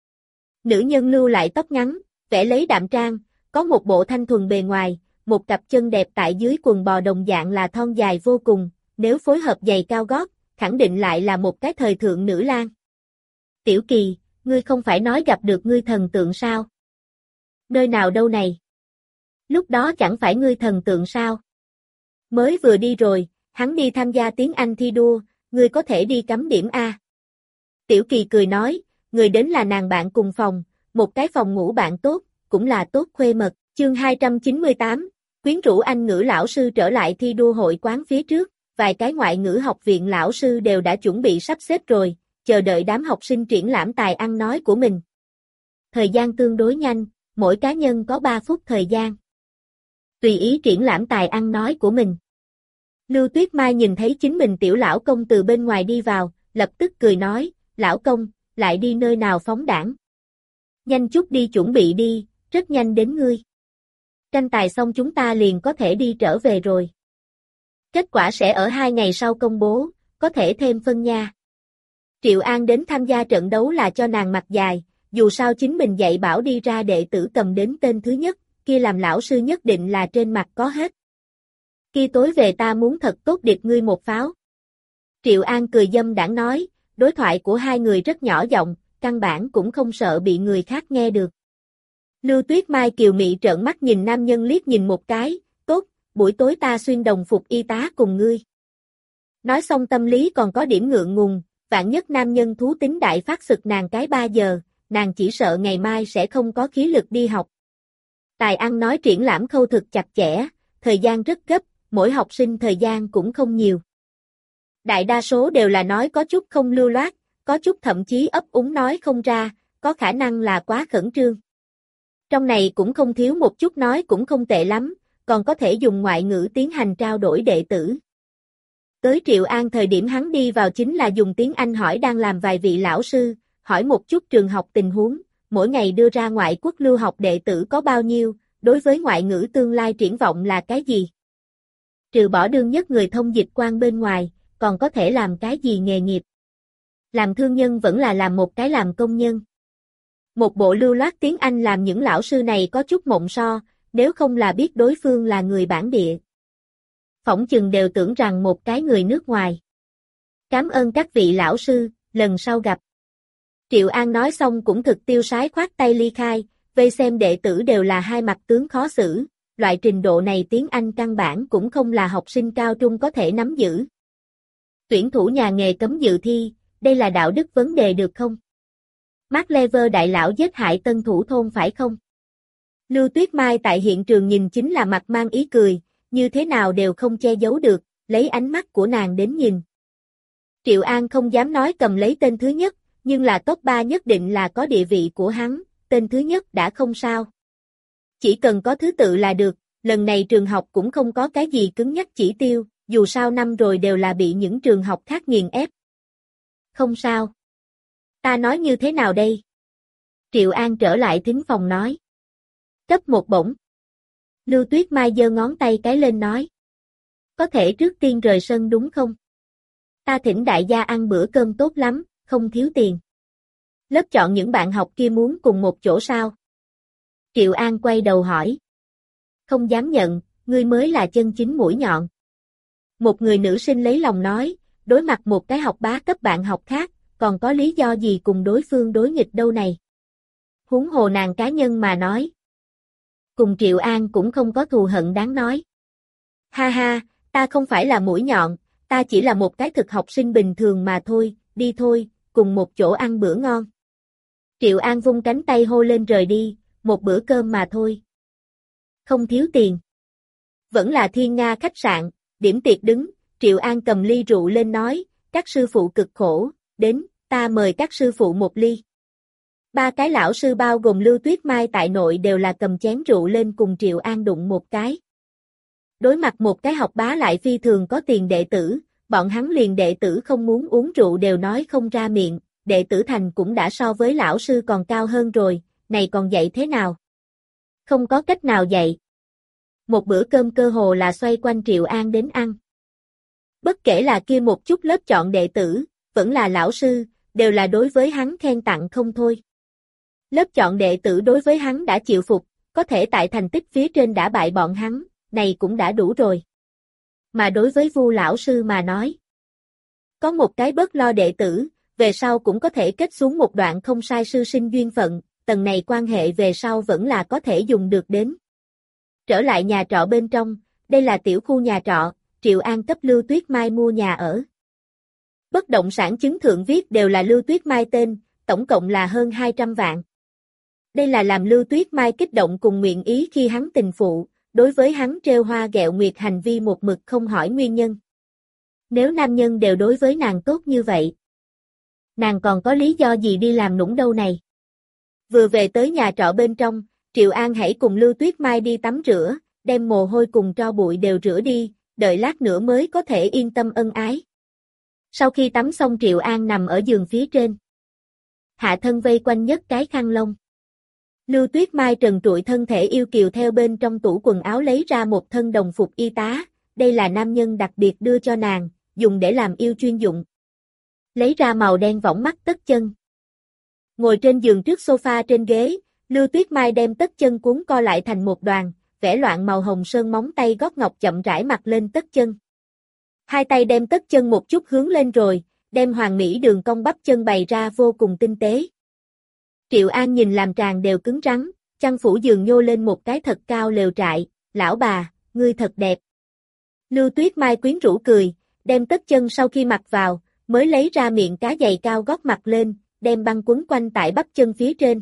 Nữ nhân lưu lại tóc ngắn, vẽ lấy đạm trang, có một bộ thanh thuần bề ngoài, một cặp chân đẹp tại dưới quần bò đồng dạng là thon dài vô cùng, nếu phối hợp giày cao gót, khẳng định lại là một cái thời thượng nữ lang. Tiểu Kỳ, ngươi không phải nói gặp được ngươi thần tượng sao? Nơi nào đâu này? Lúc đó chẳng phải ngươi thần tượng sao? Mới vừa đi rồi, hắn đi tham gia tiếng Anh thi đua, ngươi có thể đi cắm điểm A. Tiểu Kỳ cười nói, người đến là nàng bạn cùng phòng, một cái phòng ngủ bạn tốt, cũng là tốt khuê mật, chương hai trăm chín mươi tám, quyến rũ Anh ngữ lão sư trở lại thi đua hội quán phía trước, vài cái ngoại ngữ học viện lão sư đều đã chuẩn bị sắp xếp rồi, chờ đợi đám học sinh triển lãm tài ăn nói của mình. Thời gian tương đối nhanh, mỗi cá nhân có ba phút thời gian. Tùy ý triển lãm tài ăn nói của mình. Lưu Tuyết Mai nhìn thấy chính mình tiểu lão công từ bên ngoài đi vào, lập tức cười nói, lão công, lại đi nơi nào phóng đảng. Nhanh chút đi chuẩn bị đi, rất nhanh đến ngươi. Tranh tài xong chúng ta liền có thể đi trở về rồi. Kết quả sẽ ở hai ngày sau công bố, có thể thêm phân nha. Triệu An đến tham gia trận đấu là cho nàng mặt dài, dù sao chính mình dạy bảo đi ra đệ tử cầm đến tên thứ nhất, kia làm lão sư nhất định là trên mặt có hết. Kia tối về ta muốn thật tốt điệp ngươi một pháo. Triệu An cười dâm đãng nói, đối thoại của hai người rất nhỏ giọng, căn bản cũng không sợ bị người khác nghe được. Lưu Tuyết Mai kiều mị trợn mắt nhìn nam nhân liếc nhìn một cái, tốt, buổi tối ta xuyên đồng phục y tá cùng ngươi. Nói xong tâm lý còn có điểm ngượng ngùng, vạn nhất nam nhân thú tính đại phát sực nàng cái ba giờ, nàng chỉ sợ ngày mai sẽ không có khí lực đi học. Tài ăn nói triển lãm khâu thực chặt chẽ, thời gian rất gấp, mỗi học sinh thời gian cũng không nhiều. Đại đa số đều là nói có chút không lưu loát, có chút thậm chí ấp úng nói không ra, có khả năng là quá khẩn trương. Trong này cũng không thiếu một chút nói cũng không tệ lắm, còn có thể dùng ngoại ngữ tiến hành trao đổi đệ tử. Tới Triệu An thời điểm hắn đi vào chính là dùng tiếng Anh hỏi đang làm vài vị lão sư, hỏi một chút trường học tình huống, mỗi ngày đưa ra ngoại quốc lưu học đệ tử có bao nhiêu, đối với ngoại ngữ tương lai triển vọng là cái gì. Trừ bỏ đương nhất người thông dịch quan bên ngoài, còn có thể làm cái gì nghề nghiệp. Làm thương nhân vẫn là làm một cái làm công nhân. Một bộ lưu loát tiếng Anh làm những lão sư này có chút mộng so, nếu không là biết đối phương là người bản địa. Phỏng chừng đều tưởng rằng một cái người nước ngoài. Cảm ơn các vị lão sư, lần sau gặp. Triệu An nói xong cũng thực tiêu sái khoát tay ly khai, vây xem đệ tử đều là hai mặt tướng khó xử, loại trình độ này tiếng Anh căn bản cũng không là học sinh cao trung có thể nắm giữ. Tuyển thủ nhà nghề cấm dự thi, đây là đạo đức vấn đề được không? Mark Lever đại lão giết hại tân thủ thôn phải không? Lưu Tuyết Mai tại hiện trường nhìn chính là mặt mang ý cười, như thế nào đều không che giấu được, lấy ánh mắt của nàng đến nhìn. Triệu An không dám nói cầm lấy tên thứ nhất, nhưng là top ba nhất định là có địa vị của hắn, tên thứ nhất đã không sao. Chỉ cần có thứ tự là được, lần này trường học cũng không có cái gì cứng nhắc chỉ tiêu, dù sao năm rồi đều là bị những trường học khác nghiền ép. Không sao. Ta nói như thế nào đây? Triệu An trở lại thính phòng nói. Cấp một bổng. Lưu Tuyết Mai giơ ngón tay cái lên nói. Có thể trước tiên rời sân đúng không? Ta thỉnh đại gia ăn bữa cơm tốt lắm, không thiếu tiền. Lớp chọn những bạn học kia muốn cùng một chỗ sao? Triệu An quay đầu hỏi. Không dám nhận, ngươi mới là chân chính mũi nhọn. Một người nữ sinh lấy lòng nói, đối mặt một cái học bá cấp bạn học khác, còn có lý do gì cùng đối phương đối nghịch đâu này. Huống hồ nàng cá nhân mà nói. Cùng Triệu An cũng không có thù hận đáng nói. Ha ha, ta không phải là mũi nhọn, ta chỉ là một cái thực học sinh bình thường mà thôi, đi thôi, cùng một chỗ ăn bữa ngon. Triệu An vung cánh tay hô lên rời đi, một bữa cơm mà thôi. Không thiếu tiền. Vẫn là Thiên Nga khách sạn, điểm tiệc đứng, Triệu An cầm ly rượu lên nói, các sư phụ cực khổ, đến, ta mời các sư phụ một ly. Ba cái lão sư bao gồm Lưu Tuyết Mai tại nội đều là cầm chén rượu lên cùng Triệu An đụng một cái. Đối mặt một cái học bá lại phi thường có tiền đệ tử, bọn hắn liền đệ tử không muốn uống rượu đều nói không ra miệng, đệ tử thành cũng đã so với lão sư còn cao hơn rồi, này còn dạy thế nào? Không có cách nào dạy. Một bữa cơm cơ hồ là xoay quanh Triệu An đến ăn. Bất kể là kia một chút lớp chọn đệ tử, vẫn là lão sư, đều là đối với hắn khen tặng không thôi. Lớp chọn đệ tử đối với hắn đã chịu phục, có thể tại thành tích phía trên đã bại bọn hắn, này cũng đã đủ rồi. Mà đối với Vu lão sư mà nói, có một cái bớt lo đệ tử, về sau cũng có thể kết xuống một đoạn không sai sư sinh duyên phận, tầng này quan hệ về sau vẫn là có thể dùng được đến. Trở lại nhà trọ bên trong, đây là tiểu khu nhà trọ, Triệu An cấp Lưu Tuyết Mai mua nhà ở. Bất động sản chứng thượng viết đều là Lưu Tuyết Mai tên, tổng cộng là hơn hai trăm vạn. Đây là làm Lưu Tuyết Mai kích động cùng nguyện ý khi hắn tình phụ, đối với hắn trêu hoa ghẹo nguyệt hành vi một mực không hỏi nguyên nhân. Nếu nam nhân đều đối với nàng tốt như vậy, nàng còn có lý do gì đi làm nũng đâu này. Vừa về tới nhà trọ bên trong, Triệu An hãy cùng Lưu Tuyết Mai đi tắm rửa, đem mồ hôi cùng tro bụi đều rửa đi, đợi lát nữa mới có thể yên tâm ân ái. Sau khi tắm xong Triệu An nằm ở giường phía trên. Hạ thân vây quanh nhất cái khăn lông. Lưu Tuyết Mai trần trụi thân thể yêu kiều theo bên trong tủ quần áo lấy ra một thân đồng phục y tá, đây là nam nhân đặc biệt đưa cho nàng, dùng để làm yêu chuyên dụng. Lấy ra màu đen võng mắt tất chân. Ngồi trên giường trước sofa trên ghế, Lưu Tuyết Mai đem tất chân cuốn co lại thành một đoàn, vẽ loạn màu hồng sơn móng tay gót ngọc chậm rãi mặc lên tất chân. Hai tay đem tất chân một chút hướng lên rồi, đem hoàng mỹ đường cong bắp chân bày ra vô cùng tinh tế. Triệu An nhìn làm tràn đều cứng rắn, chăn phủ giường nhô lên một cái thật cao lều trại, lão bà, ngươi thật đẹp. Lưu Tuyết Mai quyến rũ cười, đem tất chân sau khi mặc vào, mới lấy ra miệng cá giày cao gót mặc lên, đem băng quấn quanh tại bắp chân phía trên.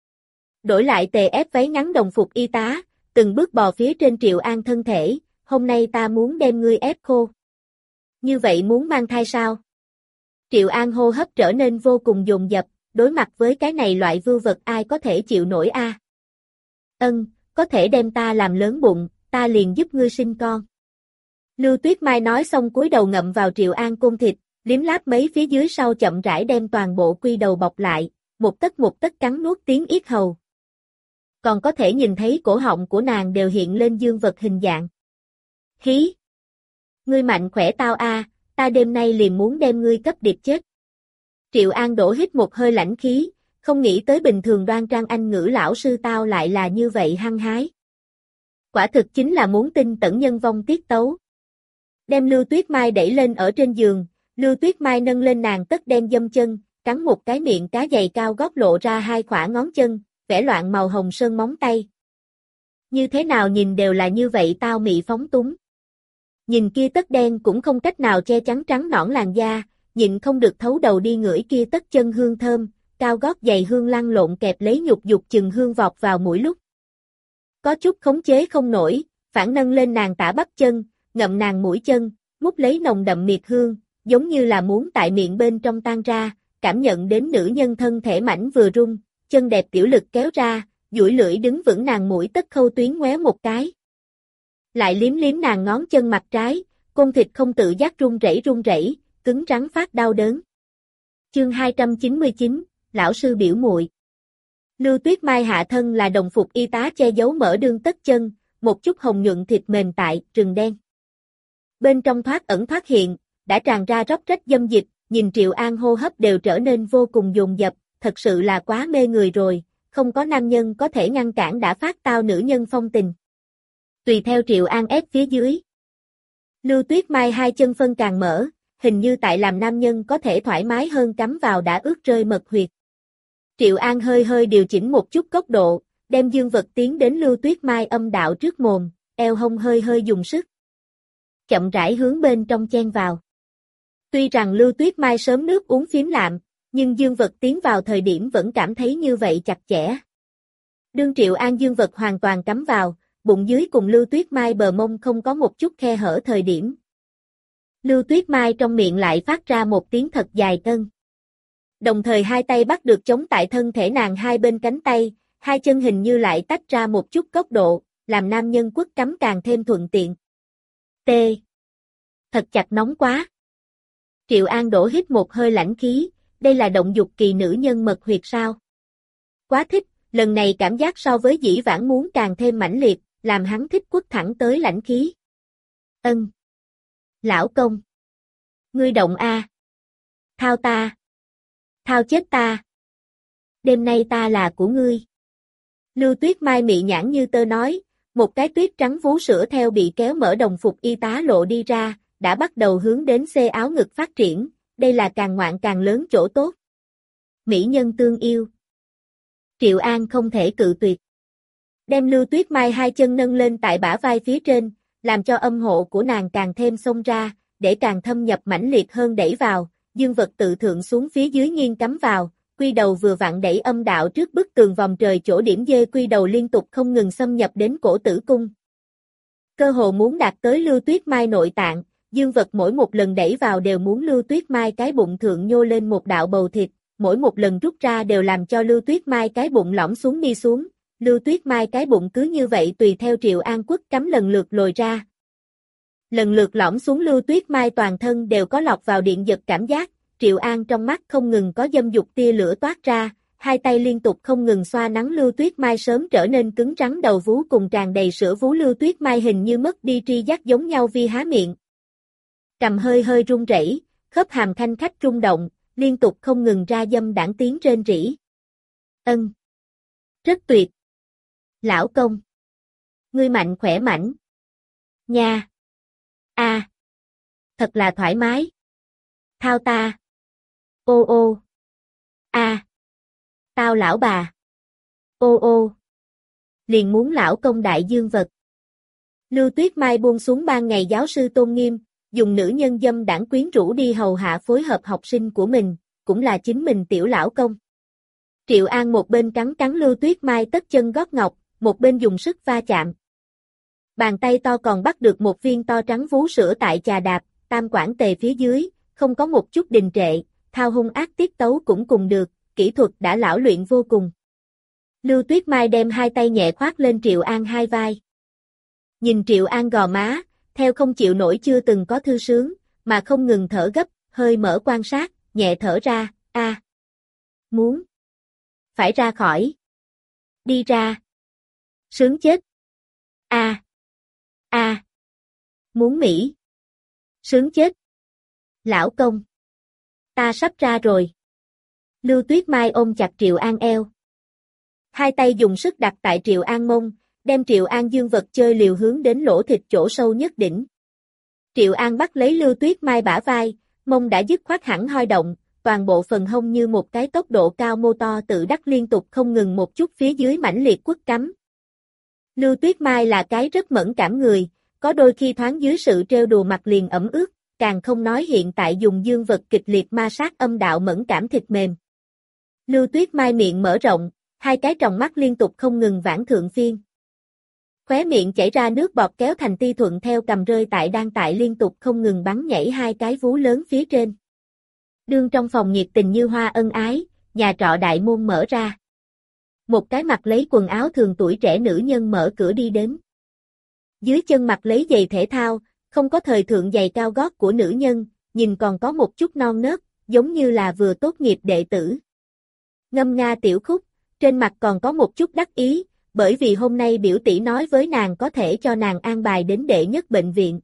Đổi lại tề ép váy ngắn đồng phục y tá, từng bước bò phía trên Triệu An thân thể, hôm nay ta muốn đem ngươi ép khô. Như vậy muốn mang thai sao? Triệu An hô hấp trở nên vô cùng dồn dập, đối mặt với cái này loại vưu vật ai có thể chịu nổi a? À? Ân, có thể đem ta làm lớn bụng, ta liền giúp ngươi sinh con. Lưu Tuyết Mai nói xong cúi đầu ngậm vào Triệu An côn thịt, liếm láp mấy phía dưới sau chậm rãi đem toàn bộ quy đầu bọc lại, một tấc một tấc cắn nuốt tiếng yết hầu. Còn có thể nhìn thấy cổ họng của nàng đều hiện lên dương vật hình dạng. Hí! Ngươi mạnh khỏe tao a, ta đêm nay liền muốn đem ngươi cấp điệp chết. Triệu An đổ hít một hơi lãnh khí, không nghĩ tới bình thường đoan trang anh ngữ lão sư tao lại là như vậy hăng hái. Quả thực chính là muốn tin tẩn nhân vong tiết tấu. Đem Lưu Tuyết Mai đẩy lên ở trên giường, Lưu Tuyết Mai nâng lên nàng tất đen dâm chân, cắn một cái miệng cá giày cao gót lộ ra hai khỏa ngón chân, vẽ loạn màu hồng sơn móng tay. Như thế nào nhìn đều là như vậy tao mị phóng túng. Nhìn kia tất đen cũng không cách nào che chắn trắng nõn làn da, nhịn không được thấu đầu đi ngửi kia tất chân hương thơm, cao gót giày hương lăn lộn kẹp lấy nhục dục chừng hương vọt vào mũi lúc. Có chút khống chế không nổi, phản nâng lên nàng tả bắp chân, ngậm nàng mũi chân, mút lấy nồng đậm miệt hương, giống như là muốn tại miệng bên trong tan ra, cảm nhận đến nữ nhân thân thể mảnh vừa rung, chân đẹp tiểu lực kéo ra, duỗi lưỡi đứng vững nàng mũi tất khâu tuyến ngoéo một cái. Lại liếm liếm nàng ngón chân mặt trái, côn thịt không tự giác run rẩy run rẩy, cứng rắn phát đau đớn. Chương hai trăm chín mươi chín, lão sư biểu muội. Lưu Tuyết Mai hạ thân là đồng phục y tá che giấu mỡ đương tất chân, một chút hồng nhuận thịt mềm tại, rừng đen. Bên trong thoát ẩn thoát hiện, đã tràn ra róc rách dâm dịch, nhìn Triệu An hô hấp đều trở nên vô cùng dồn dập, thật sự là quá mê người rồi, không có nam nhân có thể ngăn cản đã phát tao nữ nhân phong tình. Tùy theo Triệu An ép phía dưới. Lưu Tuyết Mai hai chân phân càng mở, hình như tại làm nam nhân có thể thoải mái hơn cắm vào đã ướt rơi mật huyệt. Triệu An hơi hơi điều chỉnh một chút góc độ, đem dương vật tiến đến Lưu Tuyết Mai âm đạo trước mồm, eo hông hơi hơi dùng sức. Chậm rãi hướng bên trong chen vào. Tuy rằng Lưu Tuyết Mai sớm nước uống phím lạm, nhưng dương vật tiến vào thời điểm vẫn cảm thấy như vậy chặt chẽ. Đương Triệu An dương vật hoàn toàn cắm vào, bụng dưới cùng Lưu Tuyết Mai bờ mông không có một chút khe hở thời điểm. Lưu Tuyết Mai trong miệng lại phát ra một tiếng thật dài tân. Đồng thời hai tay bắt được chống tại thân thể nàng hai bên cánh tay, hai chân hình như lại tách ra một chút góc độ, làm nam nhân quất cắm càng thêm thuận tiện. T. Thật chặt nóng quá. Triệu An đổ hít một hơi lãnh khí, đây là động dục kỳ nữ nhân mật huyệt sao? Quá thích, lần này cảm giác so với dĩ vãng muốn càng thêm mãnh liệt, làm hắn thích quất thẳng tới lãnh khí. Ân. Lão công. Ngươi động a. Thao ta. Thao chết ta. Đêm nay ta là của ngươi. Lưu Tuyết Mai mị nhãn như tơ nói, một cái tuyết trắng vú sữa theo bị kéo mở đồng phục y tá lộ đi ra, đã bắt đầu hướng đến xê áo ngực phát triển, đây là càng ngoạn càng lớn chỗ tốt. Mỹ nhân tương yêu. Triệu An không thể cự tuyệt. Đem Lưu Tuyết Mai hai chân nâng lên tại bả vai phía trên, làm cho âm hộ của nàng càng thêm xông ra, để càng thâm nhập mãnh liệt hơn đẩy vào, dương vật tự thượng xuống phía dưới nghiêng cắm vào, quy đầu vừa vặn đẩy âm đạo trước bức tường vòng trời chỗ điểm dê quy đầu liên tục không ngừng xâm nhập đến cổ tử cung. Cơ hồ muốn đạt tới Lưu Tuyết Mai nội tạng, dương vật mỗi một lần đẩy vào đều muốn Lưu Tuyết Mai cái bụng thượng nhô lên một đạo bầu thịt, mỗi một lần rút ra đều làm cho Lưu Tuyết Mai cái bụng lõm xuống đi xuống, Lưu Tuyết Mai cái bụng cứ như vậy tùy theo Triệu An quất cắm lần lượt lồi ra. Lần lượt lõm xuống Lưu Tuyết Mai toàn thân đều có lọc vào điện giật cảm giác, Triệu An trong mắt không ngừng có dâm dục tia lửa toát ra, hai tay liên tục không ngừng xoa nắng Lưu Tuyết Mai sớm trở nên cứng rắn đầu vú cùng tràn đầy sữa vú Lưu Tuyết Mai hình như mất đi tri giác giống nhau vi há miệng. Cầm hơi hơi run rẩy, khớp hàm khanh khách rung động, liên tục không ngừng ra dâm đãng tiếng rên rỉ. Ân. Rất tuyệt. Lão công. Ngươi mạnh khỏe mảnh. Nha. A. À. Thật là thoải mái. Thao ta. Ô ô. A. À. Tao lão bà. Ô ô. Liền muốn lão công đại dương vật. Lưu Tuyết Mai buông xuống ban ngày giáo sư tôn nghiêm, dùng nữ nhân dâm đảng quyến rũ đi hầu hạ phối hợp học sinh của mình, cũng là chính mình tiểu lão công. Triệu An một bên cắn cắn Lưu Tuyết Mai tất chân gót ngọc, một bên dùng sức va chạm. Bàn tay to còn bắt được một viên to trắng vú sữa tại chà đạp, tam quản tề phía dưới, không có một chút đình trệ, thao hung ác tiết tấu cũng cùng được, kỹ thuật đã lão luyện vô cùng. Lưu Tuyết Mai đem hai tay nhẹ khoác lên Triệu An hai vai. Nhìn Triệu An gò má, theo không chịu nổi chưa từng có thư sướng, mà không ngừng thở gấp, hơi mở quan sát, nhẹ thở ra, a. À. Muốn. Phải ra khỏi. Đi ra. Sướng chết. A. À. A. À. Muốn Mỹ. Sướng chết. Lão công. Ta sắp ra rồi. Lưu Tuyết Mai ôm chặt Triệu An eo. Hai tay dùng sức đặt tại Triệu An mông, đem Triệu An dương vật chơi liều hướng đến lỗ thịt chỗ sâu nhất đỉnh. Triệu An bắt lấy Lưu Tuyết Mai bả vai, mông đã dứt khoát hẳn hoi động, toàn bộ phần hông như một cái tốc độ cao mô to tự đắc liên tục không ngừng một chút phía dưới mãnh liệt quất cắm. Lưu Tuyết Mai là cái rất mẫn cảm người, có đôi khi thoáng dưới sự trêu đùa mặt liền ẩm ướt, càng không nói hiện tại dùng dương vật kịch liệt ma sát âm đạo mẫn cảm thịt mềm. Lưu Tuyết Mai miệng mở rộng, hai cái tròng mắt liên tục không ngừng vãn thượng phiên. Khóe miệng chảy ra nước bọt kéo thành ti thuận theo cầm rơi tại đang tại liên tục không ngừng bắn nhảy hai cái vú lớn phía trên. Đương trong phòng nhiệt tình như hoa ân ái, nhà trọ đại môn mở ra. Một cái mặc lấy quần áo thường tuổi trẻ nữ nhân mở cửa đi đến. Dưới chân mặc lấy giày thể thao, không có thời thượng giày cao gót của nữ nhân, nhìn còn có một chút non nớt, giống như là vừa tốt nghiệp đệ tử. Ngâm nga tiểu khúc, trên mặt còn có một chút đắc ý, bởi vì hôm nay biểu tỷ nói với nàng có thể cho nàng an bài đến đệ nhất bệnh viện.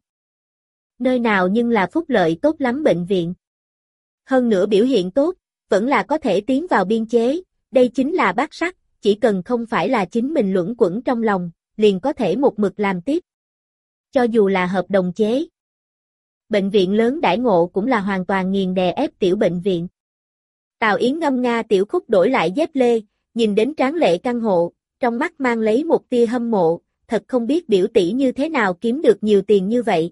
Nơi nào nhưng là phúc lợi tốt lắm bệnh viện. Hơn nữa biểu hiện tốt, vẫn là có thể tiến vào biên chế, đây chính là bác sắc, chỉ cần không phải là chính mình luẩn quẩn trong lòng, liền có thể một mực làm tiếp. Cho dù là hợp đồng chế. Bệnh viện lớn đãi ngộ cũng là hoàn toàn nghiền đè ép tiểu bệnh viện. Tào Yến ngâm nga tiểu khúc đổi lại dép lê, nhìn đến tráng lệ căn hộ, trong mắt mang lấy một tia hâm mộ, thật không biết biểu tỷ như thế nào kiếm được nhiều tiền như vậy.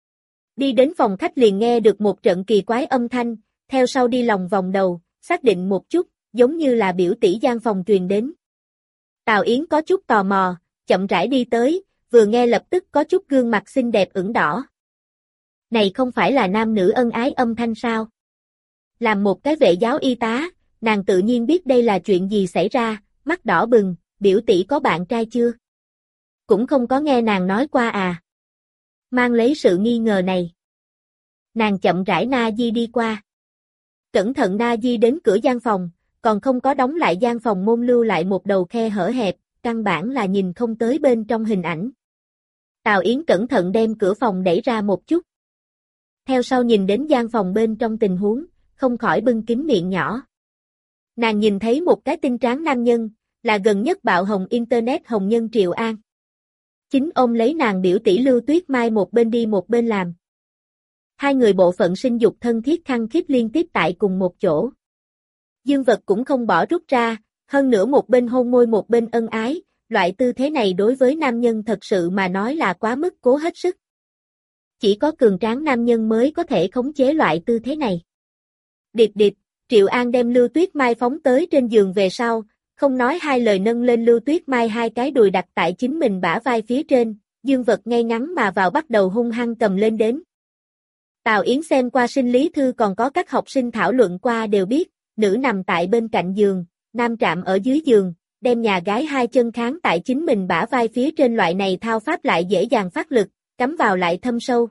Đi đến phòng khách liền nghe được một trận kỳ quái âm thanh, theo sau đi lòng vòng đầu, xác định một chút, giống như là biểu tỷ gian phòng truyền đến. Tào Yến có chút tò mò, chậm rãi đi tới, vừa nghe lập tức có chút gương mặt xinh đẹp ửng đỏ. Này không phải là nam nữ ân ái âm thanh sao? Làm một cái vệ giáo y tá, nàng tự nhiên biết đây là chuyện gì xảy ra, mắt đỏ bừng, biểu tỷ có bạn trai chưa? Cũng không có nghe nàng nói qua à. Mang lấy sự nghi ngờ này. Nàng chậm rãi na di đi qua. Cẩn thận na di đến cửa gian phòng, còn không có đóng lại gian phòng môn lưu lại một đầu khe hở hẹp, căn bản là nhìn không tới bên trong hình ảnh. Tào Yến cẩn thận đem cửa phòng đẩy ra một chút. Theo sau nhìn đến gian phòng bên trong tình huống, không khỏi bưng kín miệng nhỏ. Nàng nhìn thấy một cái tinh tráng nam nhân, là gần nhất bạo hồng internet hồng nhân Triệu An. Chính ông lấy nàng biểu tỷ Lưu Tuyết Mai một bên đi một bên làm. Hai người bộ phận sinh dục thân thiết khăng khít liên tiếp tại cùng một chỗ. Dương vật cũng không bỏ rút ra, hơn nữa một bên hôn môi một bên ân ái, loại tư thế này đối với nam nhân thật sự mà nói là quá mức cố hết sức. Chỉ có cường tráng nam nhân mới có thể khống chế loại tư thế này. Điệp điệp, Triệu An đem Lưu Tuyết Mai phóng tới trên giường về sau, không nói hai lời nâng lên Lưu Tuyết Mai hai cái đùi đặt tại chính mình bả vai phía trên, dương vật ngay ngắn mà vào bắt đầu hung hăng cầm lên đến. Tào Yến xem qua sinh lý thư còn có các học sinh thảo luận qua đều biết, nữ nằm tại bên cạnh giường, nam trạm ở dưới giường, đem nhà gái hai chân kháng tại chính mình bả vai phía trên loại này thao pháp lại dễ dàng phát lực, cắm vào lại thâm sâu.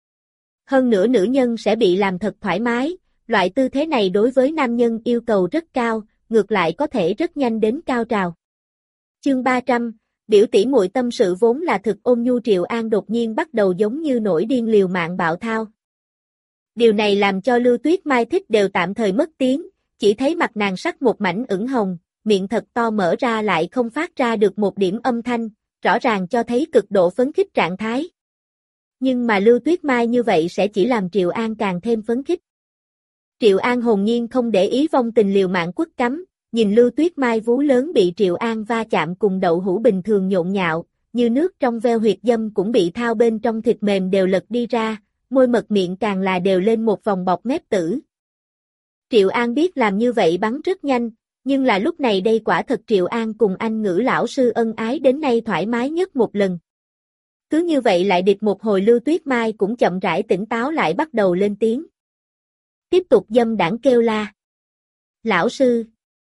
Hơn nữa nữ nhân sẽ bị làm thật thoải mái, loại tư thế này đối với nam nhân yêu cầu rất cao, ngược lại có thể rất nhanh đến cao trào. Chương ba trăm, biểu tỷ muội tâm sự vốn là thực ôn nhu Triệu An đột nhiên bắt đầu giống như nổi điên liều mạng bạo thao. Điều này làm cho Lưu Tuyết Mai thích đều tạm thời mất tiếng, chỉ thấy mặt nàng sắc một mảnh ửng hồng, miệng thật to mở ra lại không phát ra được một điểm âm thanh, rõ ràng cho thấy cực độ phấn khích trạng thái. Nhưng mà Lưu Tuyết Mai như vậy sẽ chỉ làm Triệu An càng thêm phấn khích. Triệu An hồn nhiên không để ý vong tình liều mạng quất cắm, nhìn Lưu Tuyết Mai vú lớn bị Triệu An va chạm cùng đậu hũ bình thường nhộn nhạo, như nước trong veo huyệt dâm cũng bị thao bên trong thịt mềm đều lật đi ra, môi mật miệng càng là đều lên một vòng bọc mép tử. Triệu An biết làm như vậy bắn rất nhanh, nhưng là lúc này đây quả thật Triệu An cùng anh ngữ lão sư ân ái đến nay thoải mái nhất một lần. Cứ như vậy lại địch một hồi Lưu Tuyết Mai cũng chậm rãi tỉnh táo lại bắt đầu lên tiếng. Tiếp tục dâm đảng kêu la. Lão sư.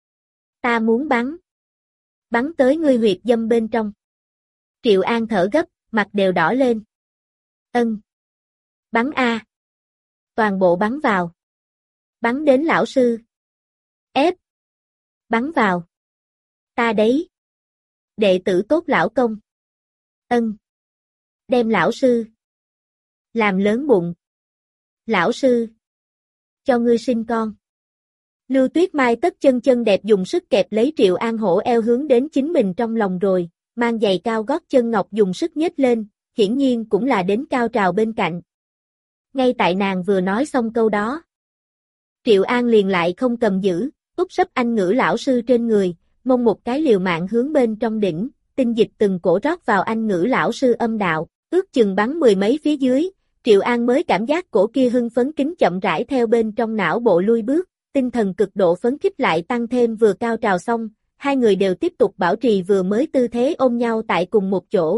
Ta muốn bắn. Bắn tới ngươi huyệt dâm bên trong. Triệu An thở gấp, mặt đều đỏ lên. Ân. Bắn a. Toàn bộ bắn vào. Bắn đến lão sư. Ép. Bắn vào. Ta đấy. Đệ tử tốt lão công. Ân. Đem lão sư. Làm lớn bụng. Lão sư. Cho ngươi sinh con. Lưu Tuyết Mai tất chân chân đẹp dùng sức kẹp lấy Triệu An hổ eo hướng đến chính mình trong lòng rồi, mang giày cao gót chân ngọc dùng sức nhếch lên, hiển nhiên cũng là đến cao trào bên cạnh. Ngay tại nàng vừa nói xong câu đó. Triệu An liền lại không cầm giữ, úp sấp anh ngữ lão sư trên người, mông một cái liều mạng hướng bên trong đỉnh, tinh dịch từng cổ rót vào anh ngữ lão sư âm đạo, ước chừng bắn mười mấy phía dưới, Triệu An mới cảm giác cổ kia hưng phấn kính chậm rãi theo bên trong não bộ lui bước, tinh thần cực độ phấn khích lại tăng thêm vừa cao trào xong, hai người đều tiếp tục bảo trì vừa mới tư thế ôm nhau tại cùng một chỗ.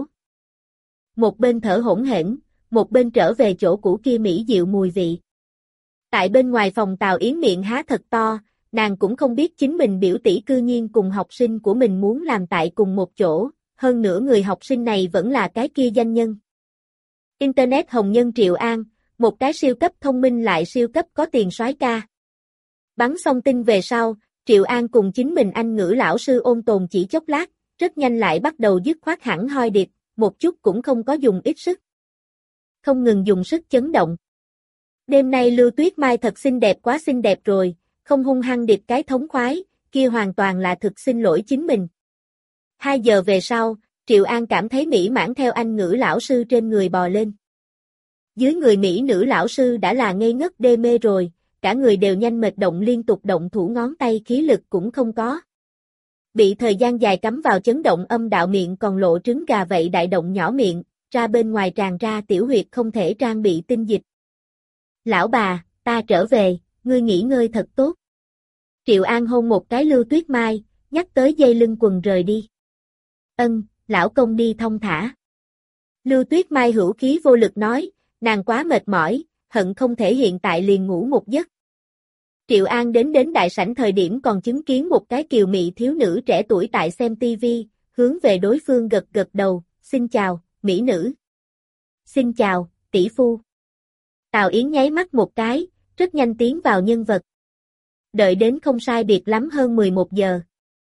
Một bên thở hỗn hển, một bên trở về chỗ cũ kia mỹ diệu mùi vị. Tại bên ngoài phòng Tào Yến miệng há thật to, nàng cũng không biết chính mình biểu tỷ cư nhiên cùng học sinh của mình muốn làm tại cùng một chỗ, hơn nữa người học sinh này vẫn là cái kia danh nhân. Internet hồng nhân Triệu An, một cái siêu cấp thông minh lại siêu cấp có tiền soái ca. Bắn xong tin về sau, Triệu An cùng chính mình anh ngữ lão sư ôn tồn chỉ chốc lát, rất nhanh lại bắt đầu dứt khoát hẳn hoi điệp, một chút cũng không có dùng ít sức. Không ngừng dùng sức chấn động. Đêm nay Lưu Tuyết Mai thật xinh đẹp quá xinh đẹp rồi, không hung hăng điệp cái thống khoái, kia hoàn toàn là thực xin lỗi chính mình. Hai giờ về sau, Triệu An cảm thấy mỹ mãn theo anh ngữ lão sư trên người bò lên. Dưới người mỹ nữ lão sư đã là ngây ngất đê mê rồi, cả người đều nhanh mệt động liên tục động thủ ngón tay khí lực cũng không có. Bị thời gian dài cắm vào chấn động âm đạo miệng còn lộ trứng gà vậy đại động nhỏ miệng, ra bên ngoài tràn ra tiểu huyệt không thể trang bị tinh dịch. Lão bà, ta trở về, ngươi nghỉ ngơi thật tốt. Triệu An hôn một cái Lưu Tuyết Mai, nhắc tới dây lưng quần rời đi. Ân, lão công đi thong thả. Lưu Tuyết Mai hữu khí vô lực nói, nàng quá mệt mỏi, hận không thể hiện tại liền ngủ một giấc. Triệu An đến đến đại sảnh thời điểm còn chứng kiến một cái kiều mị thiếu nữ trẻ tuổi tại xem tivi, hướng về đối phương gật gật đầu, xin chào, mỹ nữ. Xin chào, tỷ phu. Tào Yến nháy mắt một cái, rất nhanh tiến vào nhân vật. Đợi đến không sai biệt lắm hơn mười một giờ.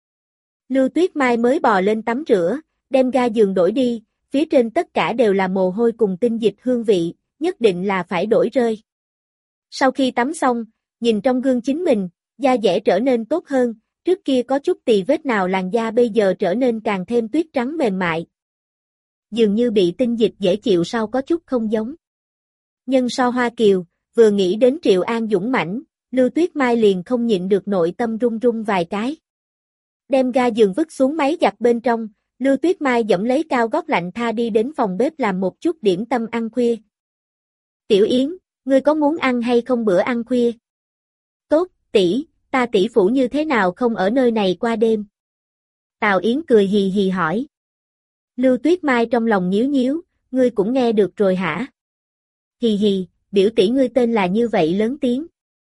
Lưu Tuyết Mai mới bò lên tắm rửa, đem ga giường đổi đi, phía trên tất cả đều là mồ hôi cùng tinh dịch hương vị, nhất định là phải đổi rơi. Sau khi tắm xong, nhìn trong gương chính mình, da dẻ trở nên tốt hơn, trước kia có chút tì vết nào làn da bây giờ trở nên càng thêm tuyết trắng mềm mại. Dường như bị tinh dịch dễ chịu sau có chút không giống. Nhân so Hoa Kiều, vừa nghĩ đến Triệu An dũng mãnh, Lưu Tuyết Mai liền không nhịn được nội tâm run run vài cái. Đem ga giường vứt xuống máy giặt bên trong, Lưu Tuyết Mai dẫm lấy cao gót lạnh tha đi đến phòng bếp làm một chút điểm tâm ăn khuya. Tiểu Yến, ngươi có muốn ăn hay không bữa ăn khuya? Tốt, tỷ, ta tỷ phủ như thế nào không ở nơi này qua đêm? Tào Yến cười hì hì hỏi. Lưu Tuyết Mai trong lòng nhíu nhíu, ngươi cũng nghe được rồi hả? Hì hì, biểu tỷ ngươi tên là như vậy lớn tiếng.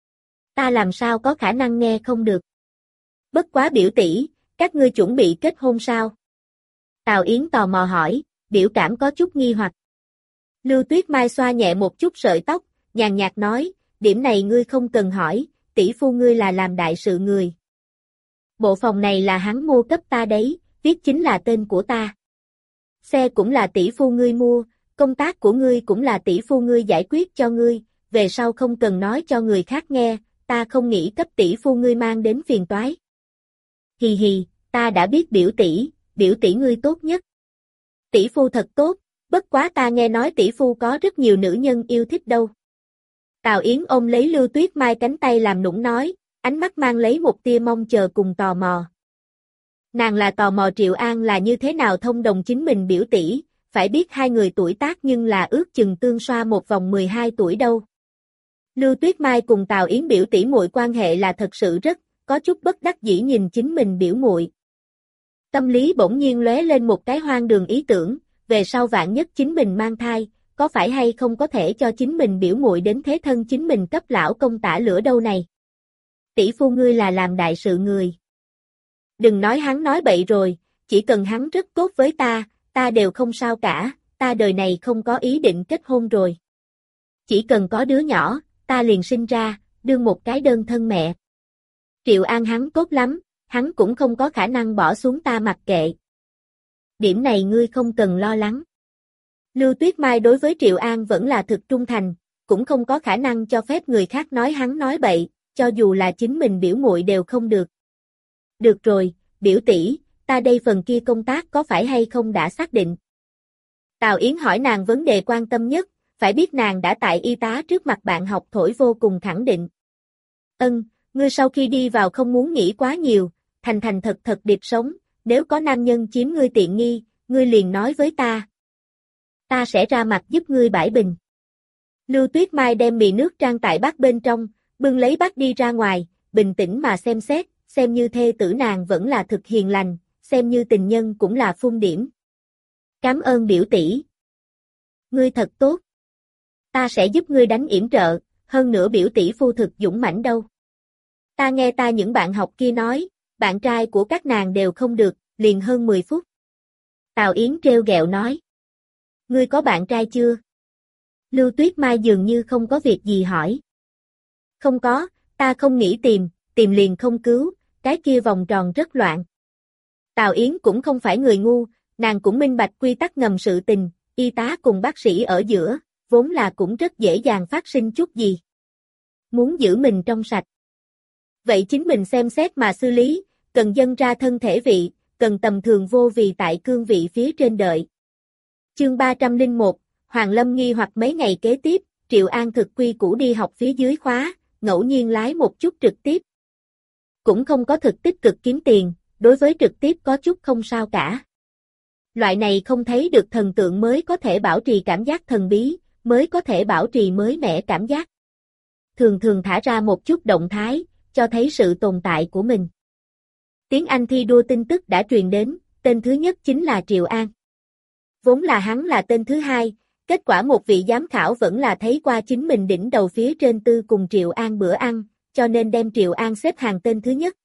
Ta làm sao có khả năng nghe không được? Bất quá biểu tỷ, các ngươi chuẩn bị kết hôn sao? Tào Yến tò mò hỏi, biểu cảm có chút nghi hoặc. Lưu Tuyết Mai xoa nhẹ một chút sợi tóc, nhàn nhạt nói, điểm này ngươi không cần hỏi, tỷ phu ngươi là làm đại sự người. Bộ phòng này là hắn mua cấp ta đấy, viết chính là tên của ta. Xe cũng là tỷ phu ngươi mua, công tác của ngươi cũng là tỷ phu ngươi giải quyết cho ngươi, về sau không cần nói cho người khác nghe, ta không nghĩ cấp tỷ phu ngươi mang đến phiền toái. Hì hì, ta đã biết biểu tỷ, biểu tỷ ngươi tốt nhất. Tỷ phu thật tốt, bất quá ta nghe nói tỷ phu có rất nhiều nữ nhân yêu thích đâu. Tào Yến ôm lấy Lưu Tuyết Mai cánh tay làm nũng nói, ánh mắt mang lấy một tia mong chờ cùng tò mò. Nàng là tò mò Triệu An là như thế nào thông đồng chính mình biểu tỷ, phải biết hai người tuổi tác nhưng là ước chừng tương xoa một vòng mười hai tuổi đâu. Lưu Tuyết Mai cùng Tào Yến biểu tỷ muội quan hệ là thật sự rất, có chút bất đắc dĩ nhìn chính mình biểu muội. Tâm lý bỗng nhiên lóe lên một cái hoang đường ý tưởng, về sau vạn nhất chính mình mang thai, có phải hay không có thể cho chính mình biểu muội đến thế thân chính mình cấp lão công tả lửa đâu này. Tỷ phu ngươi là làm đại sự người. Đừng nói hắn nói bậy rồi, chỉ cần hắn rất tốt với ta, ta đều không sao cả, ta đời này không có ý định kết hôn rồi. Chỉ cần có đứa nhỏ, ta liền sinh ra, đương một cái đơn thân mẹ. Triệu An hắn tốt lắm, hắn cũng không có khả năng bỏ xuống ta mặc kệ. Điểm này ngươi không cần lo lắng. Lưu Tuyết Mai đối với Triệu An vẫn là thực trung thành, cũng không có khả năng cho phép người khác nói hắn nói bậy, cho dù là chính mình biểu muội đều không được. Được rồi, biểu tỷ, ta đây phần kia công tác có phải hay không đã xác định? Tào Yến hỏi nàng vấn đề quan tâm nhất, phải biết nàng đã tại y tá trước mặt bạn học thổi vô cùng khẳng định. Ân, ngươi sau khi đi vào không muốn nghĩ quá nhiều, thành thành thật thật điệp sống, nếu có nam nhân chiếm ngươi tiện nghi, ngươi liền nói với ta. Ta sẽ ra mặt giúp ngươi bãi bình. Lưu Tuyết Mai đem mì nước trang tại bát bên trong, bưng lấy bát đi ra ngoài, bình tĩnh mà xem xét, xem như thê tử nàng vẫn là thực hiền lành, xem như tình nhân cũng là phun điểm. Cảm ơn biểu tỷ. Ngươi thật tốt. Ta sẽ giúp ngươi đánh yểm trợ, hơn nữa biểu tỷ phu thực dũng mãnh đâu. Ta nghe ta những bạn học kia nói, bạn trai của các nàng đều không được, liền hơn mười phút. Tào Yến trêu ghẹo nói. Ngươi có bạn trai chưa? Lưu Tuyết Mai dường như không có việc gì hỏi. Không có, ta không nghĩ tìm, tìm liền không cứu, cái kia vòng tròn rất loạn. Tào Yến cũng không phải người ngu, nàng cũng minh bạch quy tắc ngầm sự tình, y tá cùng bác sĩ ở giữa, vốn là cũng rất dễ dàng phát sinh chút gì. Muốn giữ mình trong sạch. Vậy chính mình xem xét mà xử lý, cần dâng ra thân thể vị, cần tầm thường vô vì tại cương vị phía trên đợi. Chương ba trăm lẻ một, Hoàng Lâm nghi hoặc mấy ngày kế tiếp, Triệu An thực quy củ đi học phía dưới khóa, ngẫu nhiên lái một chút trực tiếp. Cũng không có thực tích cực kiếm tiền, đối với trực tiếp có chút không sao cả. Loại này không thấy được thần tượng mới có thể bảo trì cảm giác thần bí, mới có thể bảo trì mới mẻ cảm giác. Thường thường thả ra một chút động thái, cho thấy sự tồn tại của mình. Tiếng Anh thi đua tin tức đã truyền đến, tên thứ nhất chính là Triệu An. Vốn là hắn là tên thứ hai, kết quả một vị giám khảo vẫn là thấy qua chính mình đỉnh đầu phía trên tư cùng Triệu An bữa ăn, cho nên đem Triệu An xếp hàng tên thứ nhất.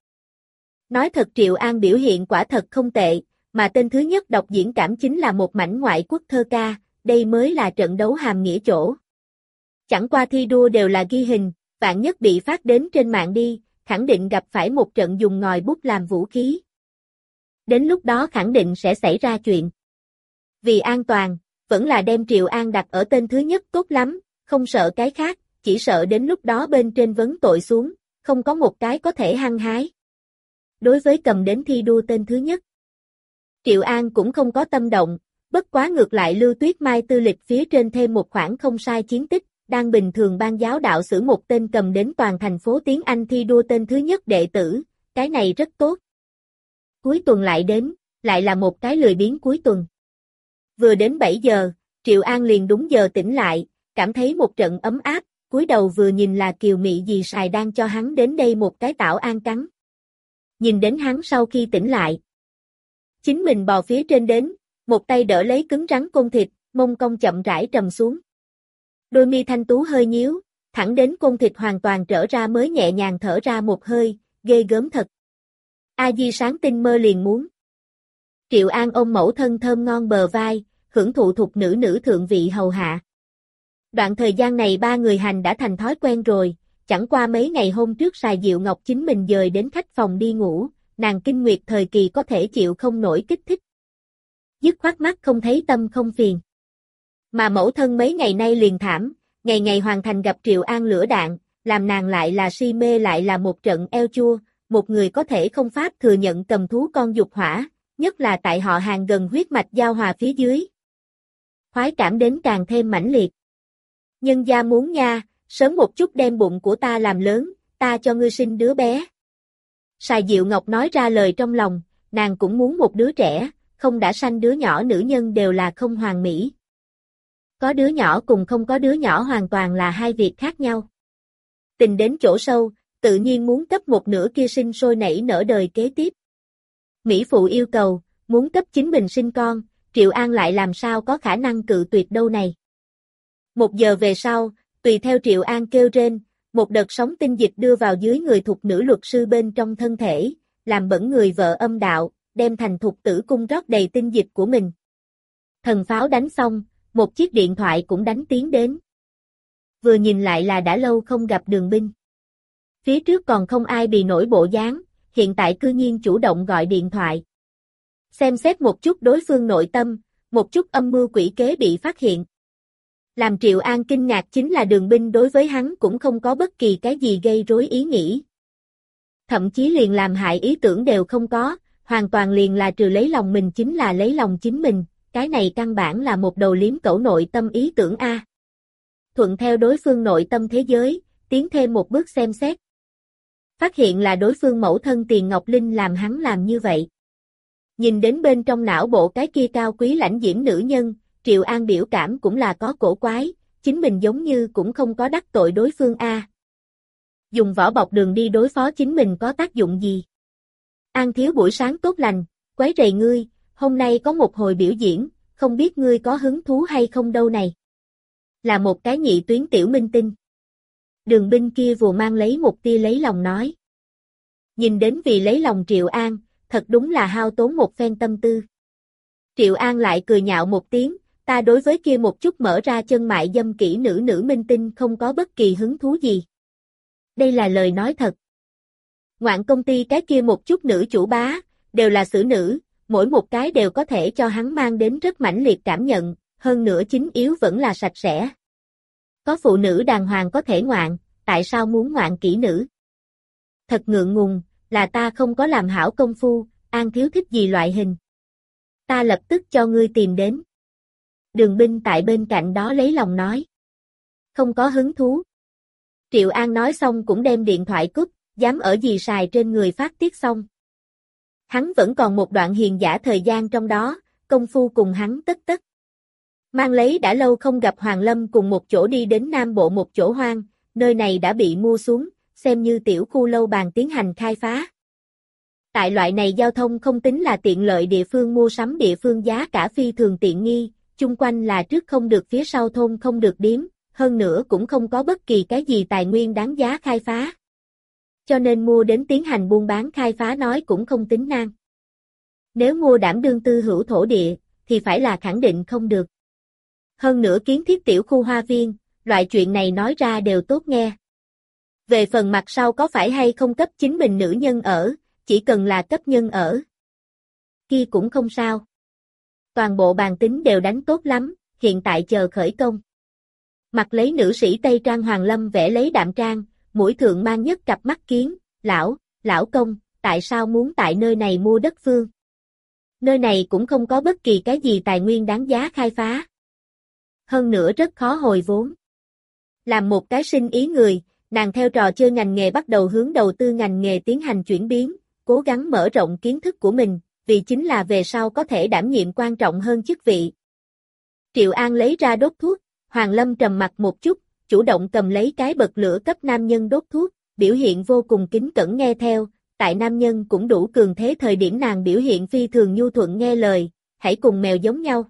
Nói thật Triệu An biểu hiện quả thật không tệ, mà tên thứ nhất đọc diễn cảm chính là một mảnh ngoại quốc thơ ca, đây mới là trận đấu hàm nghĩa chỗ. Chẳng qua thi đua đều là ghi hình, vạn nhất bị phát đến trên mạng đi, khẳng định gặp phải một trận dùng ngòi bút làm vũ khí. Đến lúc đó khẳng định sẽ xảy ra chuyện. Vì an toàn, vẫn là đem Triệu An đặt ở tên thứ nhất tốt lắm, không sợ cái khác, chỉ sợ đến lúc đó bên trên vấn tội xuống, không có một cái có thể hăng hái. Đối với cầm đến thi đua tên thứ nhất, Triệu An cũng không có tâm động, bất quá ngược lại Lưu Tuyết Mai tư lịch phía trên thêm một khoản không sai chiến tích, đang bình thường ban giáo đạo sử một tên cầm đến toàn thành phố tiếng Anh thi đua tên thứ nhất đệ tử, cái này rất tốt. Cuối tuần lại đến, lại là một cái lười biếng cuối tuần. Vừa đến bảy giờ, Triệu An liền đúng giờ tỉnh lại, cảm thấy một trận ấm áp, cúi đầu vừa nhìn là Kiều Mị dì Sài đang cho hắn đến đây một cái tảo an cắn. Nhìn đến hắn sau khi tỉnh lại. Chính mình bò phía trên đến, một tay đỡ lấy cứng rắn côn thịt, mông cong chậm rãi trầm xuống. Đôi mi thanh tú hơi nhíu, thẳng đến côn thịt hoàn toàn trở ra mới nhẹ nhàng thở ra một hơi, ghê gớm thật. A Di sáng tinh mơ liền muốn. Triệu An ôm mẫu thân thơm ngon bờ vai, hưởng thụ thục nữ nữ thượng vị hầu hạ. Đoạn thời gian này ba người hành đã thành thói quen rồi, chẳng qua mấy ngày hôm trước Sài Diệu Ngọc chính mình dời đến khách phòng đi ngủ, nàng kinh nguyệt thời kỳ có thể chịu không nổi kích thích. Dứt khoát mắt không thấy tâm không phiền. Mà mẫu thân mấy ngày nay liền thảm, ngày ngày hoàn thành gặp Triệu An lửa đạn, làm nàng lại là si mê lại là một trận eo chua, một người có thể không pháp thừa nhận cầm thú con dục hỏa, nhất là tại họ hàng gần huyết mạch giao hòa phía dưới. Khoái cảm đến càng thêm mãnh liệt. Nhân gia muốn nha, sớm một chút đem bụng của ta làm lớn, ta cho ngươi sinh đứa bé. Sài Diệu Ngọc nói ra lời trong lòng, nàng cũng muốn một đứa trẻ, không đã sanh đứa nhỏ nữ nhân đều là không hoàn mỹ. Có đứa nhỏ cùng không có đứa nhỏ hoàn toàn là hai việc khác nhau. Tình đến chỗ sâu, tự nhiên muốn cấp một nửa kia sinh sôi nảy nở đời kế tiếp. Mỹ phụ yêu cầu, muốn cấp chính mình sinh con, Triệu An lại làm sao có khả năng cự tuyệt đâu này. Một giờ về sau, tùy theo Triệu An kêu rên, một đợt sóng tinh dịch đưa vào dưới người thục nữ luật sư bên trong thân thể, làm bẩn người vợ âm đạo, đem thành thục tử cung rót đầy tinh dịch của mình. Thần pháo đánh xong, một chiếc điện thoại cũng đánh tiến đến. Vừa nhìn lại là đã lâu không gặp Đường Binh. Phía trước còn không ai bị nổi bộ dáng, hiện tại cư nhiên chủ động gọi điện thoại. Xem xét một chút đối phương nội tâm, một chút âm mưu quỷ kế bị phát hiện. Làm Triệu An kinh ngạc chính là Đường Binh đối với hắn cũng không có bất kỳ cái gì gây rối ý nghĩ. Thậm chí liền làm hại ý tưởng đều không có, hoàn toàn liền là trừ lấy lòng mình chính là lấy lòng chính mình, cái này căn bản là một đầu liếm cẩu nội tâm ý tưởng A. Thuận theo đối phương nội tâm thế giới, tiến thêm một bước xem xét. Phát hiện là đối phương mẫu thân Tiền Ngọc Linh làm hắn làm như vậy. Nhìn đến bên trong não bộ cái kia cao quý lãnh diễm nữ nhân, Triệu An biểu cảm cũng là có cổ quái, chính mình giống như cũng không có đắc tội đối phương A. Dùng vỏ bọc Đường đi đối phó chính mình có tác dụng gì? An thiếu buổi sáng tốt lành, quấy rầy ngươi, hôm nay có một hồi biểu diễn, không biết ngươi có hứng thú hay không đâu này. Là một cái nhị tuyến tiểu minh tinh. Đường Binh kia vừa mang lấy một tia lấy lòng nói. Nhìn đến vì lấy lòng Triệu An, thật đúng là hao tốn một phen tâm tư. Triệu An lại cười nhạo một tiếng, ta đối với kia một chút mở ra chân mại dâm kỹ nữ nữ minh tinh không có bất kỳ hứng thú gì. Đây là lời nói thật. Ngoạn công ty cái kia một chút nữ chủ bá, đều là xử nữ, mỗi một cái đều có thể cho hắn mang đến rất mãnh liệt cảm nhận, hơn nữa chính yếu vẫn là sạch sẽ. Có phụ nữ đàng hoàng có thể ngoạn, tại sao muốn ngoạn kỹ nữ? Thật ngượng ngùng, là ta không có làm hảo công phu, An thiếu thích gì loại hình. Ta lập tức cho ngươi tìm đến. Đường binh tại bên cạnh đó lấy lòng nói. Không có hứng thú. Triệu An nói xong cũng đem điện thoại cúp, dám ở gì xài trên người phát tiết xong. Hắn vẫn còn một đoạn hiền giả thời gian trong đó, công phu cùng hắn tất tất. Mang lấy đã lâu không gặp Hoàng Lâm cùng một chỗ đi đến Nam Bộ một chỗ hoang, nơi này đã bị mua xuống, xem như tiểu khu lâu bàn tiến hành khai phá. Tại loại này giao thông không tính là tiện lợi địa phương mua sắm địa phương giá cả phi thường tiện nghi, chung quanh là trước không được phía sau thôn không được điếm, hơn nữa cũng không có bất kỳ cái gì tài nguyên đáng giá khai phá. Cho nên mua đến tiến hành buôn bán khai phá nói cũng không tính nan. Nếu mua đảm đương tư hữu thổ địa, thì phải là khẳng định không được. Hơn nữa kiến thiết tiểu khu hoa viên, loại chuyện này nói ra đều tốt nghe. Về phần mặt sau có phải hay không cấp chính mình nữ nhân ở, chỉ cần là cấp nhân ở. Kia cũng không sao. Toàn bộ bàn tính đều đánh tốt lắm, hiện tại chờ khởi công. Mặt lấy nữ sĩ Tây Trang Hoàng Lâm vẽ lấy đạm trang, mũi thượng mang nhất cặp mắt kiến, lão, lão công, tại sao muốn tại nơi này mua đất phương? Nơi này cũng không có bất kỳ cái gì tài nguyên đáng giá khai phá. Hơn nữa rất khó hồi vốn. Làm một cái sinh ý người, nàng theo trò chơi ngành nghề bắt đầu hướng đầu tư ngành nghề tiến hành chuyển biến, cố gắng mở rộng kiến thức của mình, vì chính là về sau có thể đảm nhiệm quan trọng hơn chức vị. Triệu An lấy ra đốt thuốc, Hoàng Lâm trầm mặt một chút, chủ động cầm lấy cái bật lửa cấp nam nhân đốt thuốc, biểu hiện vô cùng kính cẩn nghe theo, tại nam nhân cũng đủ cường thế thời điểm nàng biểu hiện phi thường nhu thuận nghe lời, hãy cùng mèo giống nhau.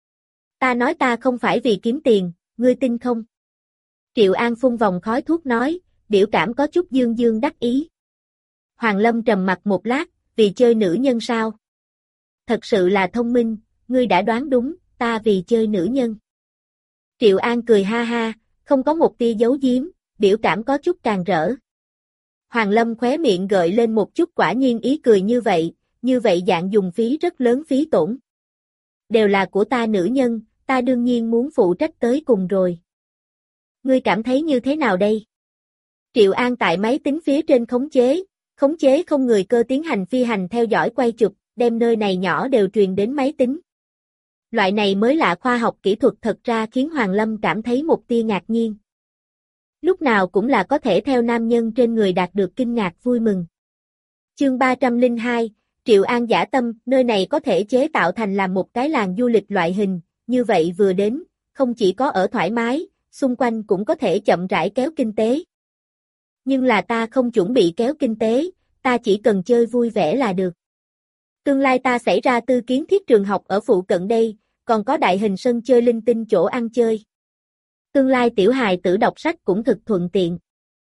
Ta nói ta không phải vì kiếm tiền, ngươi tin không? Triệu An phun vòng khói thuốc nói, biểu cảm có chút dương dương đắc ý. Hoàng Lâm trầm mặt một lát, vì chơi nữ nhân sao? Thật sự là thông minh, ngươi đã đoán đúng, ta vì chơi nữ nhân. Triệu An cười ha ha, không có một tia giấu giếm, biểu cảm có chút càng rỡ. Hoàng Lâm khóe miệng gợi lên một chút quả nhiên ý cười như vậy, như vậy dạng dùng phí rất lớn phí tổn. Đều là của ta nữ nhân, ta đương nhiên muốn phụ trách tới cùng rồi. Ngươi cảm thấy như thế nào đây? Triệu An tại máy tính phía trên khống chế, khống chế không người cơ tiến hành phi hành theo dõi quay chụp, đem nơi này nhỏ đều truyền đến máy tính. Loại này mới lạ khoa học kỹ thuật thật ra khiến Hoàng Lâm cảm thấy một tia ngạc nhiên. Lúc nào cũng là có thể theo nam nhân trên người đạt được kinh ngạc vui mừng. Chương ba trăm lẻ hai, Triệu An dã tâm, nơi này có thể chế tạo thành làm một cái làng du lịch loại hình, như vậy vừa đến, không chỉ có ở thoải mái, xung quanh cũng có thể chậm rãi kéo kinh tế. Nhưng là ta không chuẩn bị kéo kinh tế, ta chỉ cần chơi vui vẻ là được. Tương lai ta xảy ra tư kiến thiết trường học ở phụ cận đây, còn có đại hình sân chơi linh tinh chỗ ăn chơi. Tương lai tiểu hài tử đọc sách cũng thực thuận tiện.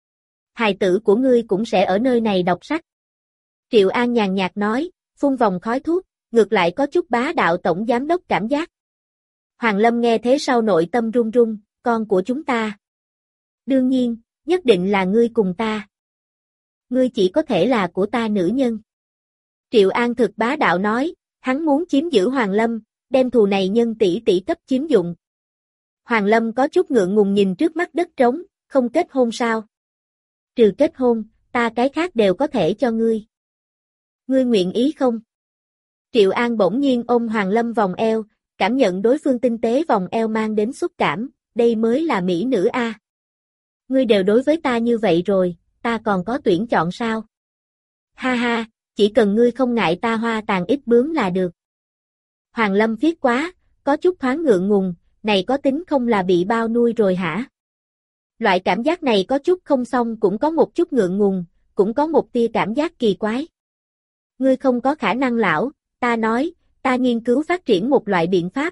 Hài tử của ngươi cũng sẽ ở nơi này đọc sách. Triệu An nhàn nhạt nói, phun vòng khói thuốc, ngược lại có chút bá đạo tổng giám đốc cảm giác. Hoàng Lâm nghe thế sau nội tâm run run, con của chúng ta. Đương nhiên, nhất định là ngươi cùng ta. Ngươi chỉ có thể là của ta nữ nhân. Triệu An thực bá đạo nói, hắn muốn chiếm giữ Hoàng Lâm, đem thù này nhân tỷ tỷ cấp chiếm dụng. Hoàng Lâm có chút ngượng ngùng nhìn trước mắt đất trống, không kết hôn sao? Trừ kết hôn, ta cái khác đều có thể cho ngươi. Ngươi nguyện ý không? Triệu An bỗng nhiên ôm Hoàng Lâm vòng eo, cảm nhận đối phương tinh tế vòng eo mang đến xúc cảm, đây mới là mỹ nữ a. Ngươi đều đối với ta như vậy rồi, ta còn có tuyển chọn sao? Ha ha, chỉ cần ngươi không ngại ta hoa tàn ít bướm là được. Hoàng Lâm viết quá, có chút thoáng ngượng ngùng, này có tính không là bị bao nuôi rồi hả? Loại cảm giác này có chút không xong cũng có một chút ngượng ngùng, cũng có một tia cảm giác kỳ quái. Ngươi không có khả năng lão, ta nói, ta nghiên cứu phát triển một loại biện pháp.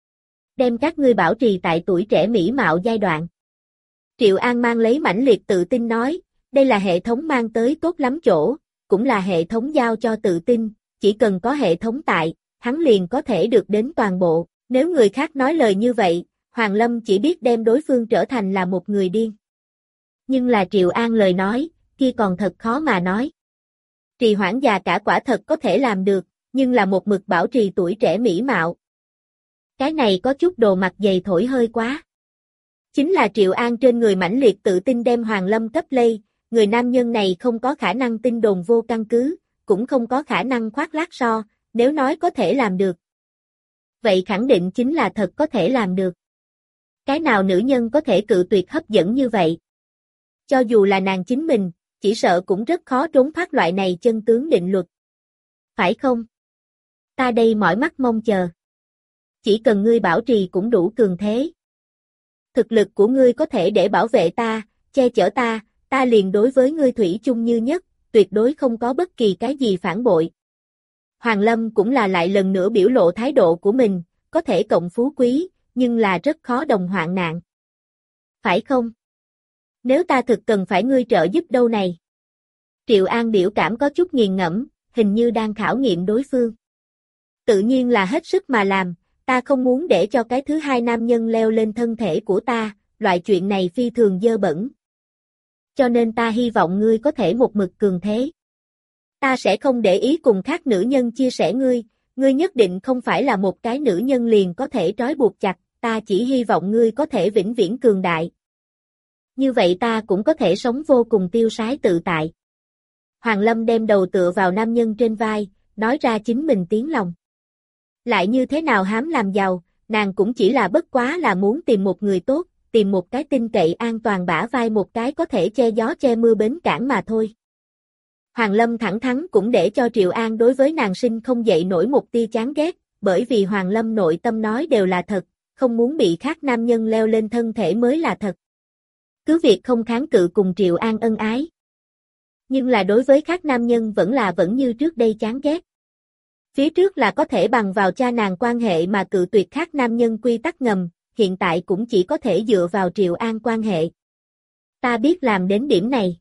Đem các ngươi bảo trì tại tuổi trẻ mỹ mạo giai đoạn. Triệu An mang lấy mãnh liệt tự tin nói, đây là hệ thống mang tới tốt lắm chỗ, cũng là hệ thống giao cho tự tin, chỉ cần có hệ thống tại, hắn liền có thể được đến toàn bộ. Nếu người khác nói lời như vậy, Hoàng Lâm chỉ biết đem đối phương trở thành là một người điên. Nhưng là Triệu An lời nói, kia còn thật khó mà nói. Trì hoãn già cả quả thật có thể làm được, nhưng là một mực bảo trì tuổi trẻ mỹ mạo. Cái này có chút đồ mặt dày thổi hơi quá. Chính là Triệu An trên người mãnh liệt tự tin đem Hoàng Lâm cấp lây, người nam nhân này không có khả năng tin đồn vô căn cứ, cũng không có khả năng khoác lác so, nếu nói có thể làm được. Vậy khẳng định chính là thật có thể làm được. Cái nào nữ nhân có thể cự tuyệt hấp dẫn như vậy? Cho dù là nàng chính mình, chỉ sợ cũng rất khó trốn thoát loại này chân tướng định luật. Phải không? Ta đây mỏi mắt mong chờ. Chỉ cần ngươi bảo trì cũng đủ cường thế. Thực lực của ngươi có thể để bảo vệ ta, che chở ta, ta liền đối với ngươi thủy chung như nhất, tuyệt đối không có bất kỳ cái gì phản bội. Hoàng Lâm cũng là lại lần nữa biểu lộ thái độ của mình, có thể cộng phú quý, nhưng là rất khó đồng hoạn nạn. Phải không? Nếu ta thực cần phải ngươi trợ giúp đâu này? Triệu An biểu cảm có chút nghiền ngẫm, hình như đang khảo nghiệm đối phương. Tự nhiên là hết sức mà làm, ta không muốn để cho cái thứ hai nam nhân leo lên thân thể của ta, loại chuyện này phi thường dơ bẩn. Cho nên ta hy vọng ngươi có thể một mực cường thế. Ta sẽ không để ý cùng khác nữ nhân chia sẻ ngươi, ngươi nhất định không phải là một cái nữ nhân liền có thể trói buộc chặt, ta chỉ hy vọng ngươi có thể vĩnh viễn cường đại. Như vậy ta cũng có thể sống vô cùng tiêu sái tự tại. Hoàng Lâm đem đầu tựa vào nam nhân trên vai, nói ra chính mình tiếng lòng. Lại như thế nào hám làm giàu, nàng cũng chỉ là bất quá là muốn tìm một người tốt, tìm một cái tin cậy an toàn bả vai một cái có thể che gió che mưa bến cảng mà thôi. Hoàng Lâm thẳng thắn cũng để cho Triệu An đối với nàng sinh không dậy nổi một tia chán ghét, bởi vì Hoàng Lâm nội tâm nói đều là thật, không muốn bị khác nam nhân leo lên thân thể mới là thật. Cứ việc không kháng cự cùng Triệu An ân ái. Nhưng là đối với khác nam nhân vẫn là vẫn như trước đây chán ghét. Phía trước là có thể bằng vào cha nàng quan hệ mà cự tuyệt khác nam nhân quy tắc ngầm, hiện tại cũng chỉ có thể dựa vào Triệu An quan hệ. Ta biết làm đến điểm này.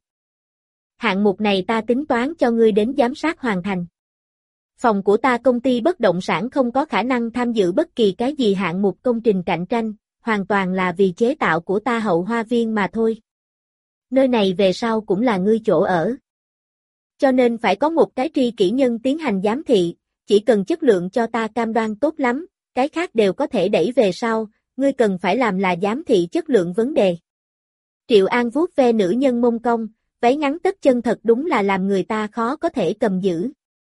Hạng mục này ta tính toán cho ngươi đến giám sát hoàn thành. Phòng của ta công ty bất động sản không có khả năng tham dự bất kỳ cái gì hạng mục công trình cạnh tranh, hoàn toàn là vì chế tạo của ta hậu hoa viên mà thôi. Nơi này về sau cũng là ngươi chỗ ở. Cho nên phải có một cái tri kỷ nhân tiến hành giám thị, chỉ cần chất lượng cho ta cam đoan tốt lắm, cái khác đều có thể đẩy về sau, ngươi cần phải làm là giám thị chất lượng vấn đề. Triệu An vuốt ve nữ nhân mông cong, váy ngắn tất chân thật đúng là làm người ta khó có thể cầm giữ.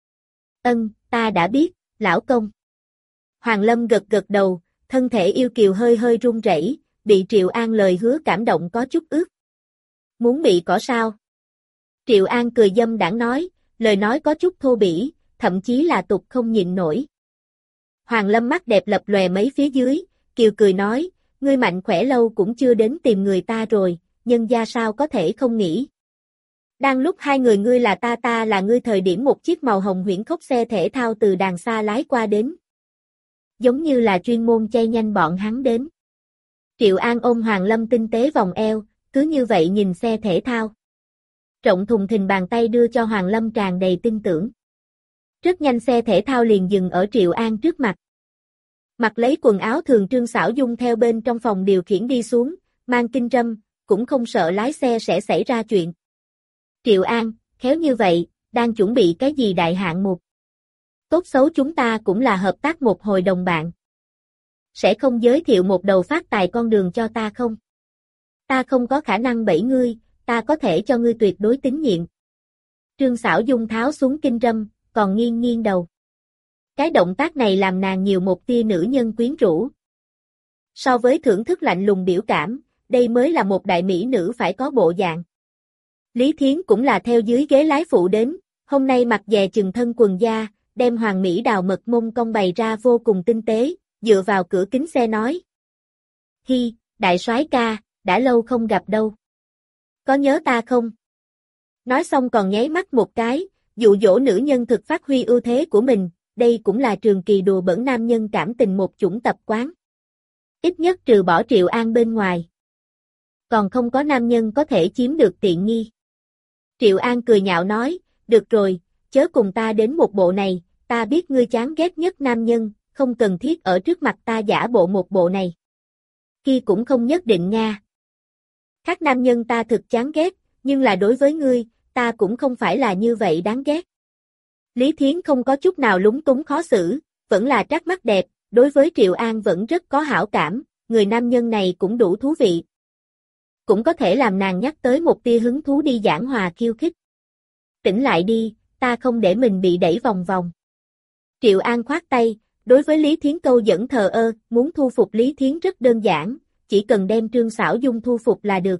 Ân, ta đã biết, lão công. Hoàng Lâm gật gật đầu, thân thể yêu kiều hơi hơi run rẩy, bị Triệu An lời hứa cảm động có chút ướt. Muốn bị cỏ sao? Triệu An cười dâm đãng nói, lời nói có chút thô bỉ, thậm chí là tục không nhịn nổi. Hoàng Lâm mắt đẹp lập lòe mấy phía dưới, kiều cười nói, ngươi mạnh khỏe lâu cũng chưa đến tìm người ta rồi, nhân gia sao có thể không nghĩ. Đang lúc hai người ngươi là ta ta là ngươi thời điểm một chiếc màu hồng huyễn khốc xe thể thao từ đàng xa lái qua đến. Giống như là chuyên môn chay nhanh bọn hắn đến. Triệu An ôm Hoàng Lâm tinh tế vòng eo, cứ như vậy nhìn xe thể thao. Trọng thùng thình bàn tay đưa cho Hoàng Lâm tràn đầy tin tưởng. Rất nhanh xe thể thao liền dừng ở Triệu An trước mặt. Mặc lấy quần áo thường Trương Xảo Dung theo bên trong phòng điều khiển đi xuống, mang kinh râm, cũng không sợ lái xe sẽ xảy ra chuyện. Triệu An, khéo như vậy, đang chuẩn bị cái gì đại hạng mục? Tốt xấu chúng ta cũng là hợp tác một hồi đồng bạn. Sẽ không giới thiệu một đầu phát tài con đường cho ta không? Ta không có khả năng bẫy ngươi, ta có thể cho ngươi tuyệt đối tín nhiệm. Trương Xảo Dung tháo xuống kinh râm, còn nghiêng nghiêng đầu. Cái động tác này làm nàng nhiều một tia nữ nhân quyến rũ. So với thưởng thức lạnh lùng biểu cảm, đây mới là một đại mỹ nữ phải có bộ dạng. Lý Thiến cũng là theo dưới ghế lái phụ đến, hôm nay mặc dè chừng thân quần da, đem hoàng mỹ đào mật mông cong bày ra vô cùng tinh tế, dựa vào cửa kính xe nói. Hi, đại soái ca, đã lâu không gặp đâu. Có nhớ ta không? Nói xong còn nháy mắt một cái, dụ dỗ nữ nhân thực phát huy ưu thế của mình, đây cũng là trường kỳ đùa bỡn nam nhân cảm tình một chủng tập quán. Ít nhất trừ bỏ Triệu An bên ngoài. Còn không có nam nhân có thể chiếm được tiện nghi. Triệu An cười nhạo nói, được rồi, chớ cùng ta đến một bộ này, ta biết ngươi chán ghét nhất nam nhân, không cần thiết ở trước mặt ta giả bộ một bộ này. Kia cũng không nhất định nha. Khác nam nhân ta thực chán ghét, nhưng là đối với ngươi, ta cũng không phải là như vậy đáng ghét. Lý Thiến không có chút nào lúng túng khó xử, vẫn là trắc mắt đẹp, đối với Triệu An vẫn rất có hảo cảm, người nam nhân này cũng đủ thú vị. Cũng có thể làm nàng nhắc tới một tia hứng thú đi giảng hòa khiêu khích. Tỉnh lại đi, ta không để mình bị đẩy vòng vòng. Triệu An khoát tay, đối với Lý Thiến câu dẫn thờ ơ, muốn thu phục Lý Thiến rất đơn giản, chỉ cần đem Trương Sảo Dung thu phục là được.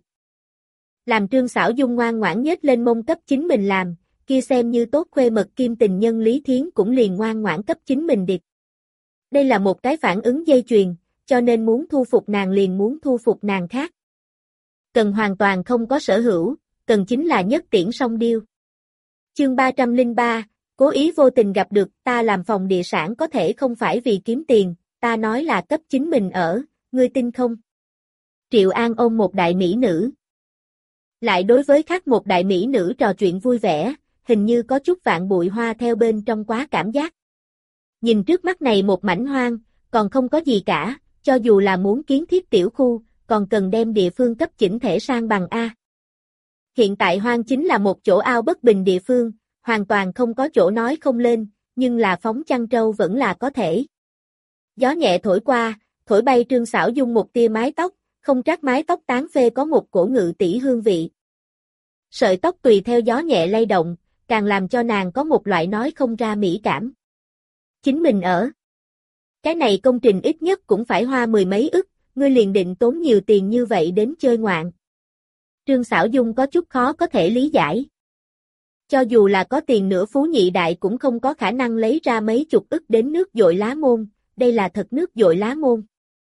Làm Trương Sảo Dung ngoan ngoãn nhếch lên mông cấp chính mình làm, kia xem như tốt khuê mật kim tình nhân Lý Thiến cũng liền ngoan ngoãn cấp chính mình điệp. Đây là một cái phản ứng dây chuyền, cho nên muốn thu phục nàng liền muốn thu phục nàng khác. Cần hoàn toàn không có sở hữu, cần chính là nhất tiễn song điêu. Chương ba trăm lẻ ba, cố ý vô tình gặp được, ta làm phòng địa sản có thể không phải vì kiếm tiền, ta nói là cấp chính mình ở, ngươi tin không? Triệu An ôm một đại mỹ nữ. Lại đối với khác một đại mỹ nữ trò chuyện vui vẻ, hình như có chút vạn bụi hoa theo bên trong quá cảm giác. Nhìn trước mắt này một mảnh hoang, còn không có gì cả, cho dù là muốn kiến thiết tiểu khu, còn cần đem địa phương cấp chỉnh thể sang bằng A. Hiện tại hoang chính là một chỗ ao bất bình địa phương, hoàn toàn không có chỗ nói không lên, nhưng là phóng chăn trâu vẫn là có thể. Gió nhẹ thổi qua, thổi bay Trương Sảo Dung một tia mái tóc, không trách mái tóc tán phê có một cổ ngự tỷ hương vị. Sợi tóc tùy theo gió nhẹ lay động, càng làm cho nàng có một loại nói không ra mỹ cảm. Chính mình ở. Cái này công trình ít nhất cũng phải hoa mười mấy ức, ngươi liền định tốn nhiều tiền như vậy đến chơi ngoạn. Trương Sảo Dung có chút khó có thể lý giải. Cho dù là có tiền nửa phú nhị đại cũng không có khả năng lấy ra mấy chục ức đến nước dội lá môn, đây là thật nước dội lá môn.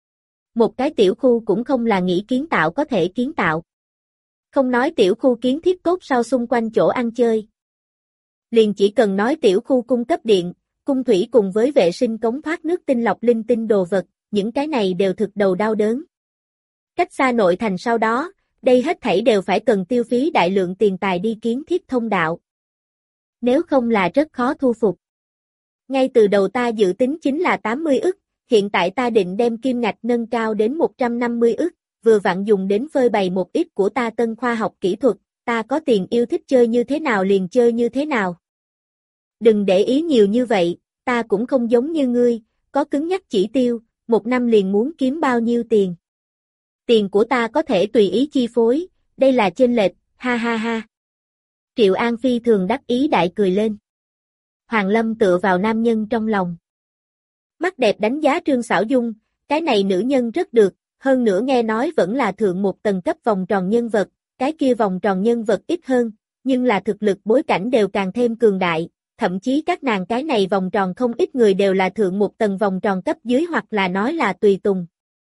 Một cái tiểu khu cũng không là nghĩ kiến tạo có thể kiến tạo. Không nói tiểu khu kiến thiết tốt sau xung quanh chỗ ăn chơi. Liền chỉ cần nói tiểu khu cung cấp điện, cung thủy cùng với vệ sinh cống thoát nước tinh lọc linh tinh đồ vật, những cái này đều thực đầu đau đớn. Cách xa nội thành sau đó, đây hết thảy đều phải cần tiêu phí đại lượng tiền tài đi kiến thiết thông đạo. Nếu không là rất khó thu phục. Ngay từ đầu ta dự tính chính là tám mươi ức, hiện tại ta định đem kim ngạch nâng cao đến một trăm năm mươi ức, vừa vặn dùng đến phơi bày một ít của ta tân khoa học kỹ thuật, ta có tiền yêu thích chơi như thế nào liền chơi như thế nào. Đừng để ý nhiều như vậy, ta cũng không giống như ngươi, có cứng nhắc chỉ tiêu, một năm liền muốn kiếm bao nhiêu tiền. Tiền của ta có thể tùy ý chi phối, đây là chênh lệch, ha ha ha. Triệu An phi thường đắc ý đại cười lên. Hoàng Lâm tựa vào nam nhân trong lòng. Mắt đẹp đánh giá Trương Sảo Dung, cái này nữ nhân rất được, hơn nữa nghe nói vẫn là thượng một tầng cấp vòng tròn nhân vật, cái kia vòng tròn nhân vật ít hơn, nhưng là thực lực bối cảnh đều càng thêm cường đại, thậm chí các nàng cái này vòng tròn không ít người đều là thượng một tầng vòng tròn cấp dưới hoặc là nói là tùy tùng.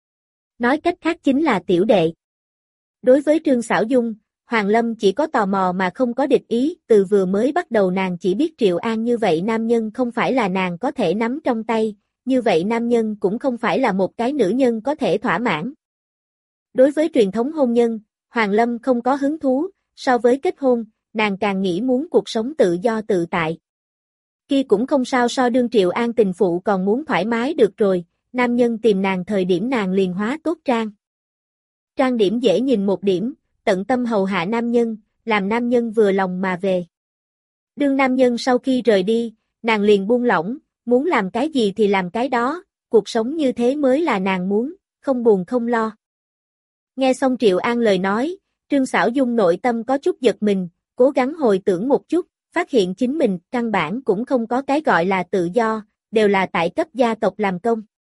Nói cách khác chính là tiểu đệ. Đối với Trương Sảo Dung, Hoàng Lâm chỉ có tò mò mà không có địch ý, từ vừa mới bắt đầu nàng chỉ biết Triệu An như vậy nam nhân không phải là nàng có thể nắm trong tay, như vậy nam nhân cũng không phải là một cái nữ nhân có thể thỏa mãn. Đối với truyền thống hôn nhân, Hoàng Lâm không có hứng thú, so với kết hôn, nàng càng nghĩ muốn cuộc sống tự do tự tại. Kia cũng không sao so đương Triệu An tình phụ còn muốn thoải mái được rồi, nam nhân tìm nàng thời điểm nàng liền hóa tốt trang. Trang điểm dễ nhìn một điểm, tận tâm hầu hạ nam nhân, làm nam nhân vừa lòng mà về. Đương nam nhân sau khi rời đi, nàng liền buông lỏng, muốn làm cái gì thì làm cái đó, cuộc sống như thế mới là nàng muốn, không buồn không lo. Nghe xong Triệu An lời nói, Trương Sảo Dung nội tâm có chút giật mình, cố gắng hồi tưởng một chút, phát hiện chính mình căn bản cũng không có cái gọi là tự do, đều là tại cấp gia tộc làm công.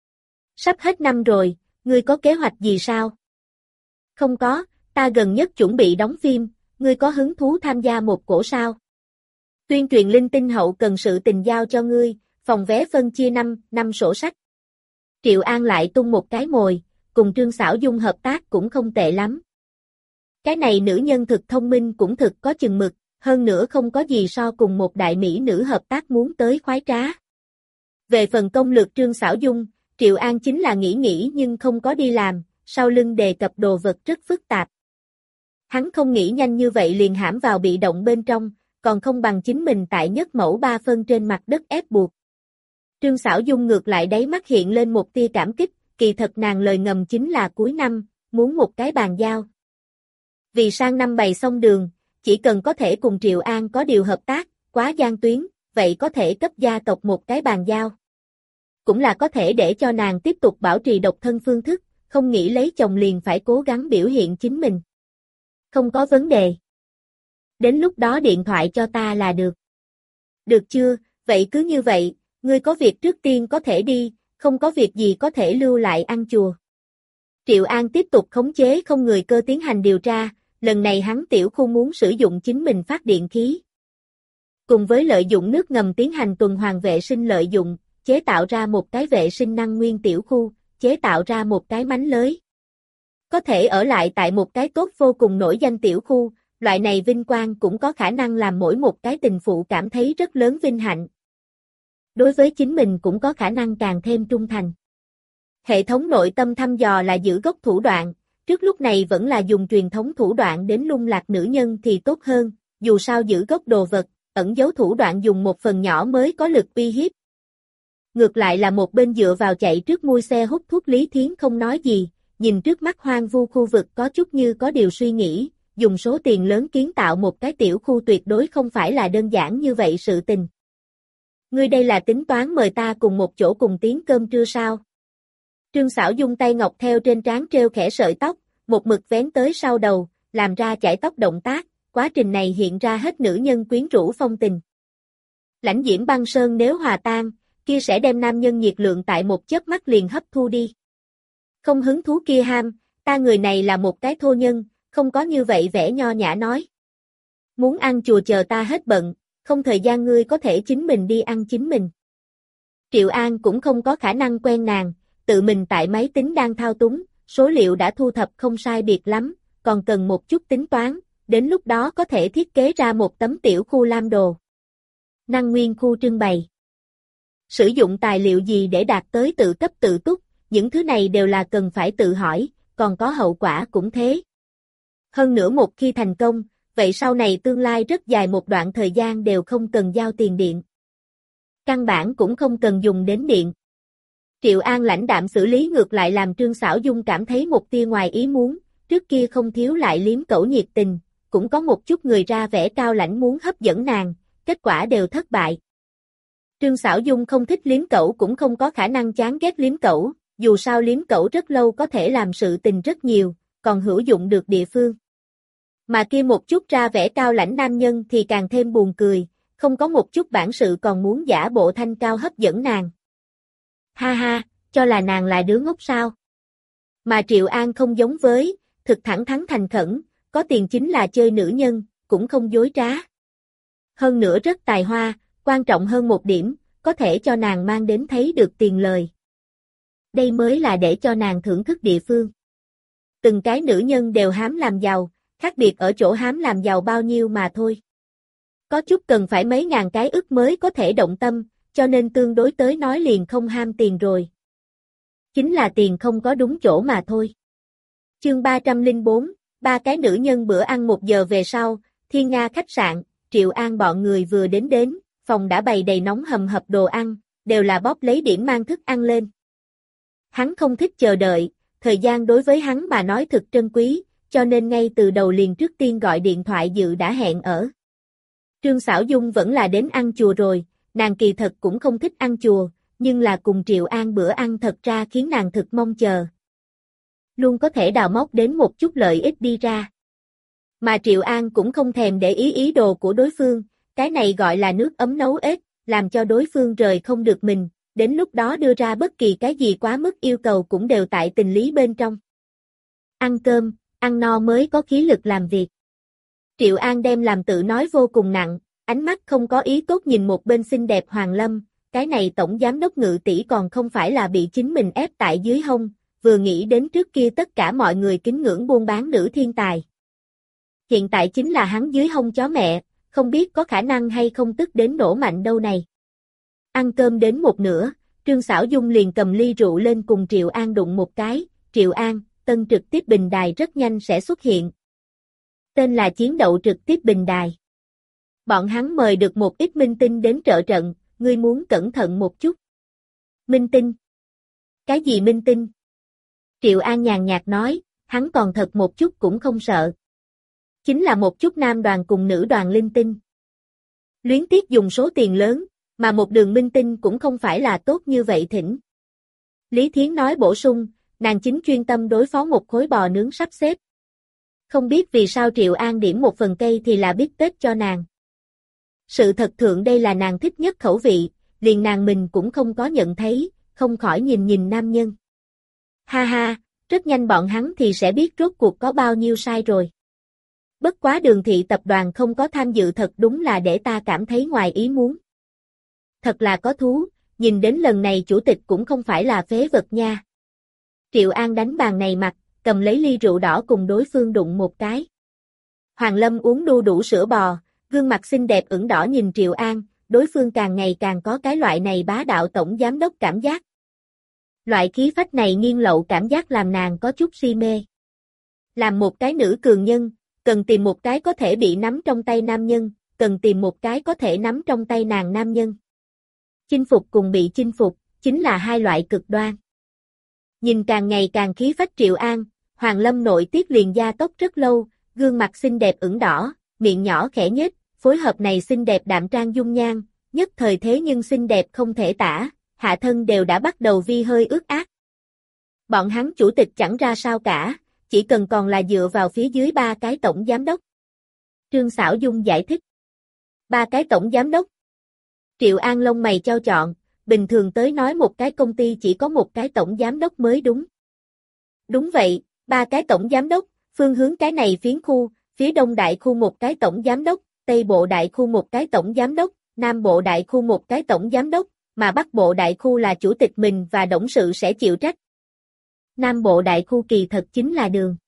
Sắp hết năm rồi, ngươi có kế hoạch gì sao? Không có, ta gần nhất chuẩn bị đóng phim, ngươi có hứng thú tham gia một cổ sao? Tuyên truyền linh tinh hậu cần sự tình giao cho ngươi, phòng vé phân chia năm, năm sổ sách. Triệu An lại tung một cái mồi, cùng Trương Sảo Dung hợp tác cũng không tệ lắm. Cái này nữ nhân thực thông minh cũng thực có chừng mực, hơn nữa không có gì so cùng một đại mỹ nữ hợp tác muốn tới khoái trá. Về phần công lược Trương Sảo Dung, Triệu An chính là nghĩ nghĩ nhưng không có đi làm, sau lưng đề cập đồ vật rất phức tạp. Hắn không nghĩ nhanh như vậy liền hãm vào bị động bên trong, còn không bằng chính mình tại nhất mẫu ba phân trên mặt đất ép buộc. Trương Sảo Dung ngược lại đáy mắt hiện lên một tia cảm kích, kỳ thật nàng lời ngầm chính là cuối năm, muốn một cái bàn giao. Vì sang năm bày xong đường, chỉ cần có thể cùng Triệu An có điều hợp tác, quá gian tuyến, vậy có thể cấp gia tộc một cái bàn giao. Cũng là có thể để cho nàng tiếp tục bảo trì độc thân phương thức, không nghĩ lấy chồng liền phải cố gắng biểu hiện chính mình. Không có vấn đề. Đến lúc đó điện thoại cho ta là được. Được chưa, vậy cứ như vậy, ngươi có việc trước tiên có thể đi, không có việc gì có thể lưu lại ăn chùa. Triệu An tiếp tục khống chế không người cơ tiến hành điều tra, lần này hắn tiểu khu muốn sử dụng chính mình phát điện khí. Cùng với lợi dụng nước ngầm tiến hành tuần hoàn vệ sinh lợi dụng, chế tạo ra một cái vệ sinh năng nguyên tiểu khu, chế tạo ra một cái mánh lới. Có thể ở lại tại một cái tốt vô cùng nổi danh tiểu khu, loại này vinh quang cũng có khả năng làm mỗi một cái tình phụ cảm thấy rất lớn vinh hạnh. Đối với chính mình cũng có khả năng càng thêm trung thành. Hệ thống nội tâm thăm dò là giữ gốc thủ đoạn, trước lúc này vẫn là dùng truyền thống thủ đoạn đến lung lạc nữ nhân thì tốt hơn, dù sao giữ gốc đồ vật, ẩn giấu thủ đoạn dùng một phần nhỏ mới có lực uy hiếp. Ngược lại là một bên dựa vào chạy trước mui xe hút thuốc Lý Thiến không nói gì, nhìn trước mắt hoang vu khu vực có chút như có điều suy nghĩ, dùng số tiền lớn kiến tạo một cái tiểu khu tuyệt đối không phải là đơn giản như vậy sự tình. Ngươi đây là tính toán mời ta cùng một chỗ cùng tiếng cơm trưa sao? Trương Sảo Dung tay ngọc theo trên trán treo khẽ sợi tóc, một mực vén tới sau đầu, làm ra chải tóc động tác, quá trình này hiện ra hết nữ nhân quyến rũ phong tình. Lãnh diễm băng sơn nếu hòa tan, kia sẽ đem nam nhân nhiệt lượng tại một chớp mắt liền hấp thu đi. Không hứng thú kia ham, ta người này là một cái thô nhân, không có như vậy vẻ nho nhã nói. Muốn ăn chùa chờ ta hết bận, không thời gian ngươi có thể chính mình đi ăn chính mình. Triệu An cũng không có khả năng quen nàng, tự mình tại máy tính đang thao túng, số liệu đã thu thập không sai biệt lắm, còn cần một chút tính toán, đến lúc đó có thể thiết kế ra một tấm tiểu khu lam đồ. Năng nguyên khu trưng bày. Sử dụng tài liệu gì để đạt tới tự cấp tự túc, những thứ này đều là cần phải tự hỏi, còn có hậu quả cũng thế. Hơn nữa một khi thành công, vậy sau này tương lai rất dài một đoạn thời gian đều không cần giao tiền điện. Căn bản cũng không cần dùng đến điện. Triệu An lãnh đạm xử lý ngược lại làm Trương Sảo Dung cảm thấy một tia ngoài ý muốn, trước kia không thiếu lại liếm cẩu nhiệt tình, cũng có một chút người ra vẻ cao lãnh muốn hấp dẫn nàng, kết quả đều thất bại. Trương Sảo Dung không thích liếm cẩu cũng không có khả năng chán ghét liếm cẩu, dù sao liếm cẩu rất lâu có thể làm sự tình rất nhiều, còn hữu dụng được địa phương. Mà kia một chút ra vẻ cao lãnh nam nhân thì càng thêm buồn cười, không có một chút bản sự còn muốn giả bộ thanh cao hấp dẫn nàng. Ha ha, cho là nàng là đứa ngốc sao? Mà Triệu An không giống với, thực thẳng thắn thành khẩn, có tiền chính là chơi nữ nhân, cũng không dối trá. Hơn nữa rất tài hoa, quan trọng hơn một điểm, có thể cho nàng mang đến thấy được tiền lời. Đây mới là để cho nàng thưởng thức địa phương. Từng cái nữ nhân đều hám làm giàu, khác biệt ở chỗ hám làm giàu bao nhiêu mà thôi. Có chút cần phải mấy ngàn cái ức mới có thể động tâm, cho nên tương đối tới nói liền không ham tiền rồi. Chính là tiền không có đúng chỗ mà thôi. Chương ba trăm lẻ bốn, ba cái nữ nhân bữa ăn một giờ về sau, Thiên Nga khách sạn, Triệu An bọn người vừa đến đến, phòng đã bày đầy nóng hầm hập đồ ăn, đều là bóp lấy điểm mang thức ăn lên. Hắn không thích chờ đợi, thời gian đối với hắn mà nói thực trân quý, cho nên ngay từ đầu liền trước tiên gọi điện thoại dự đã hẹn ở. Trương Sảo Dung vẫn là đến ăn chùa rồi, nàng kỳ thật cũng không thích ăn chùa, nhưng là cùng Triệu An bữa ăn thật ra khiến nàng thực mong chờ. Luôn có thể đào móc đến một chút lợi ích đi ra. Mà Triệu An cũng không thèm để ý ý đồ của đối phương, cái này gọi là nước ấm nấu ếch, làm cho đối phương rời không được mình, đến lúc đó đưa ra bất kỳ cái gì quá mức yêu cầu cũng đều tại tình lý bên trong. Ăn cơm, ăn no mới có khí lực làm việc. Triệu An đem làm tự nói vô cùng nặng, ánh mắt không có ý tốt nhìn một bên xinh đẹp Hoàng Lâm, cái này tổng giám đốc Ngự tỷ còn không phải là bị chính mình ép tại dưới hông, vừa nghĩ đến trước kia tất cả mọi người kính ngưỡng buôn bán nữ thiên tài. Hiện tại chính là hắn dưới hông chó mẹ, không biết có khả năng hay không tức đến nổ mạnh đâu này. Ăn cơm đến một nửa, Trương Sảo Dung liền cầm ly rượu lên cùng Triệu An đụng một cái, Triệu An, tân trực tiếp bình đài rất nhanh sẽ xuất hiện. Tên là chiến đậu trực tiếp bình đài. Bọn hắn mời được một ít minh tinh đến trợ trận, ngươi muốn cẩn thận một chút. Minh tinh? Cái gì minh tinh? Triệu An nhàn nhạt nói, hắn còn thật một chút cũng không sợ. Chính là một chút nam đoàn cùng nữ đoàn linh tinh. Luyến tiếc dùng số tiền lớn, mà một đường minh tinh cũng không phải là tốt như vậy thỉnh. Lý Thiến nói bổ sung, nàng chính chuyên tâm đối phó một khối bò nướng sắp xếp. Không biết vì sao Triệu An điểm một phần cây thì là biết Tết cho nàng. Sự thật thượng đây là nàng thích nhất khẩu vị, liền nàng mình cũng không có nhận thấy, không khỏi nhìn nhìn nam nhân. Ha ha, rất nhanh bọn hắn thì sẽ biết rốt cuộc có bao nhiêu sai rồi. Bất quá Đường thị tập đoàn không có tham dự thật đúng là để ta cảm thấy ngoài ý muốn. Thật là có thú, nhìn đến lần này chủ tịch cũng không phải là phế vật nha. Triệu An đánh bàn này mặt, cầm lấy ly rượu đỏ cùng đối phương đụng một cái. Hoàng Lâm uống đu đủ sữa bò, gương mặt xinh đẹp ửng đỏ nhìn Triệu An, đối phương càng ngày càng có cái loại này bá đạo tổng giám đốc cảm giác. Loại khí phách này nghiêng lậu cảm giác làm nàng có chút si mê. Làm một cái nữ cường nhân, cần tìm một cái có thể bị nắm trong tay nam nhân, cần tìm một cái có thể nắm trong tay nàng nam nhân. Chinh phục cùng bị chinh phục, chính là hai loại cực đoan. Nhìn càng ngày càng khí phách Triệu An, Hoàng Lâm nội tiết liền gia tốc rất lâu, gương mặt xinh đẹp ửng đỏ, miệng nhỏ khẽ nhếch, phối hợp này xinh đẹp đạm trang dung nhan, nhất thời thế nhưng xinh đẹp không thể tả, hạ thân đều đã bắt đầu vi hơi ướt át. Bọn hắn chủ tịch chẳng ra sao cả, chỉ cần còn là dựa vào phía dưới ba cái tổng giám đốc. Trương Sảo Dung giải thích. Ba cái tổng giám đốc. Triệu An lông mày chau chọn, bình thường tới nói một cái công ty chỉ có một cái tổng giám đốc mới đúng. Đúng vậy, ba cái tổng giám đốc, phương hướng cái này phiến khu, phía đông đại khu một cái tổng giám đốc, tây bộ đại khu một cái tổng giám đốc, nam bộ đại khu một cái tổng giám đốc, mà bắc bộ đại khu là chủ tịch mình và董sự sẽ chịu trách. Nam bộ đại khu kỳ thật chính là Đường